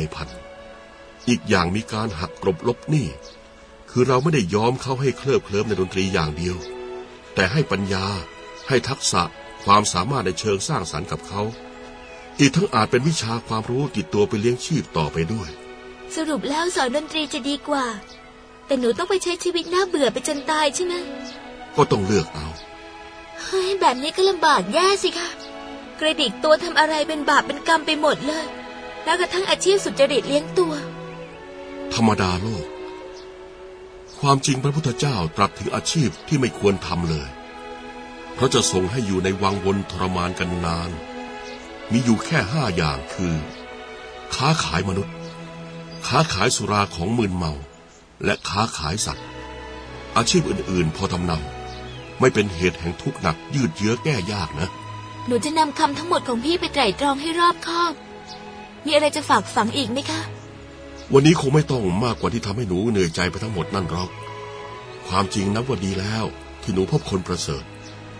1,000อีกอย่างมีการหักกลบลบหนี้คือเราไม่ได้ยอมเขาให้เคลิบเคลิ้มในดนตรีอย่างเดียวแต่ให้ปัญญาให้ทักษะความสามารถในเชิงสร้างสรรค์กับเขาอีกทั้งอาจเป็นวิชาความรู้ติดตัวไปเลี้ยงชีพต่อไปด้วยสรุปแล้วสอนดนตรีจะดีกว่าแต่หนูต้องไปใช้ชีวิตน่าเบื่อไปจนตายใช่ไหมก็ต้องเลือกเอาเฮ้ยแบบนี้ก็ลำบากแย่สิคะกระดิกตัวทำอะไรเป็นบาปเป็นกรรมไปหมดเลยแล้วกระทั่งอาชีพสุจริตเลี้ยงตัวธรรมดาโลกความจริงพระพุทธเจ้าตรัสถึงอาชีพที่ไม่ควรทำเลยเพราะจะส่งให้อยู่ในวังวนทรมานกันนานมีอยู่แค่5 อย่างคือค้าขายมนุษย์ค้าขายสุราของมึนเมาและค้าขายสัตว์อาชีพอื่นๆพอทำนำไม่เป็นเหตุแห่งทุกข์หนักยืดเยื้อแก้ยากนะหนูจะนำคำทั้งหมดของพี่ไปไตร่ตรองให้รอบคอบมีอะไรจะฝากฝังอีกไหมคะวันนี้คงไม่ต้องมากกว่าที่ทำให้หนูเหนื่อยใจไปทั้งหมดนั่นหรอกความจริงนับว่าดีแล้วที่หนูพบคนประเสริฐ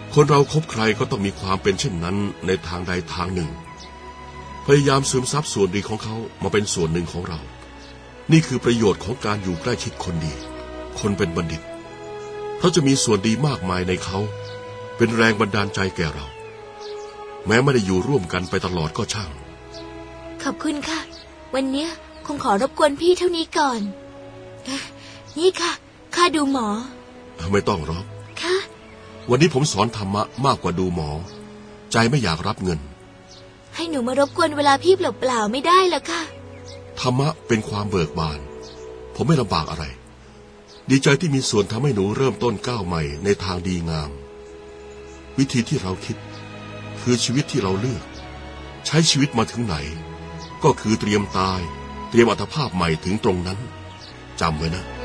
คนเราคบใครก็ต้องมีความเป็นเช่นนั้นในทางใดทางหนึ่งพยายามซึมซับส่วนดีของเขามาเป็นส่วนหนึ่งของเรานี่คือประโยชน์ของการอยู่ใกล้ชิดคนดีคนเป็นบัณฑิตเขาจะมีส่วนดีมากมายในเขาเป็นแรงบันดาลใจแก่เราแม้ไม่ได้อยู่ร่วมกันไปตลอดก็ช่างขอบคุณค่ะวันเนี้ยคงขอรบกวนพี่เท่านี้ก่อนนี่ค่ะค่าดูหมอไม่ต้องหรอกค่ะวันนี้ผมสอนธรรมะมากกว่าดูหมอใจไม่อยากรับเงินให้หนูมารบกวนเวลาพี่เปล่าๆไม่ได้หรอกค่ะธรรมะเป็นความเบิกบานผมไม่ลำบากอะไรดีใจที่มีส่วนทำให้หนูเริ่มต้นก้าวใหม่ในทางดีงามวิธีที่เราคิดคือชีวิตที่เราเลือกใช้ชีวิตมาถึงไหนก็คือเตรียมตายเตรียมอัตภาพใหม่ถึงตรงนั้นจำไว้นะ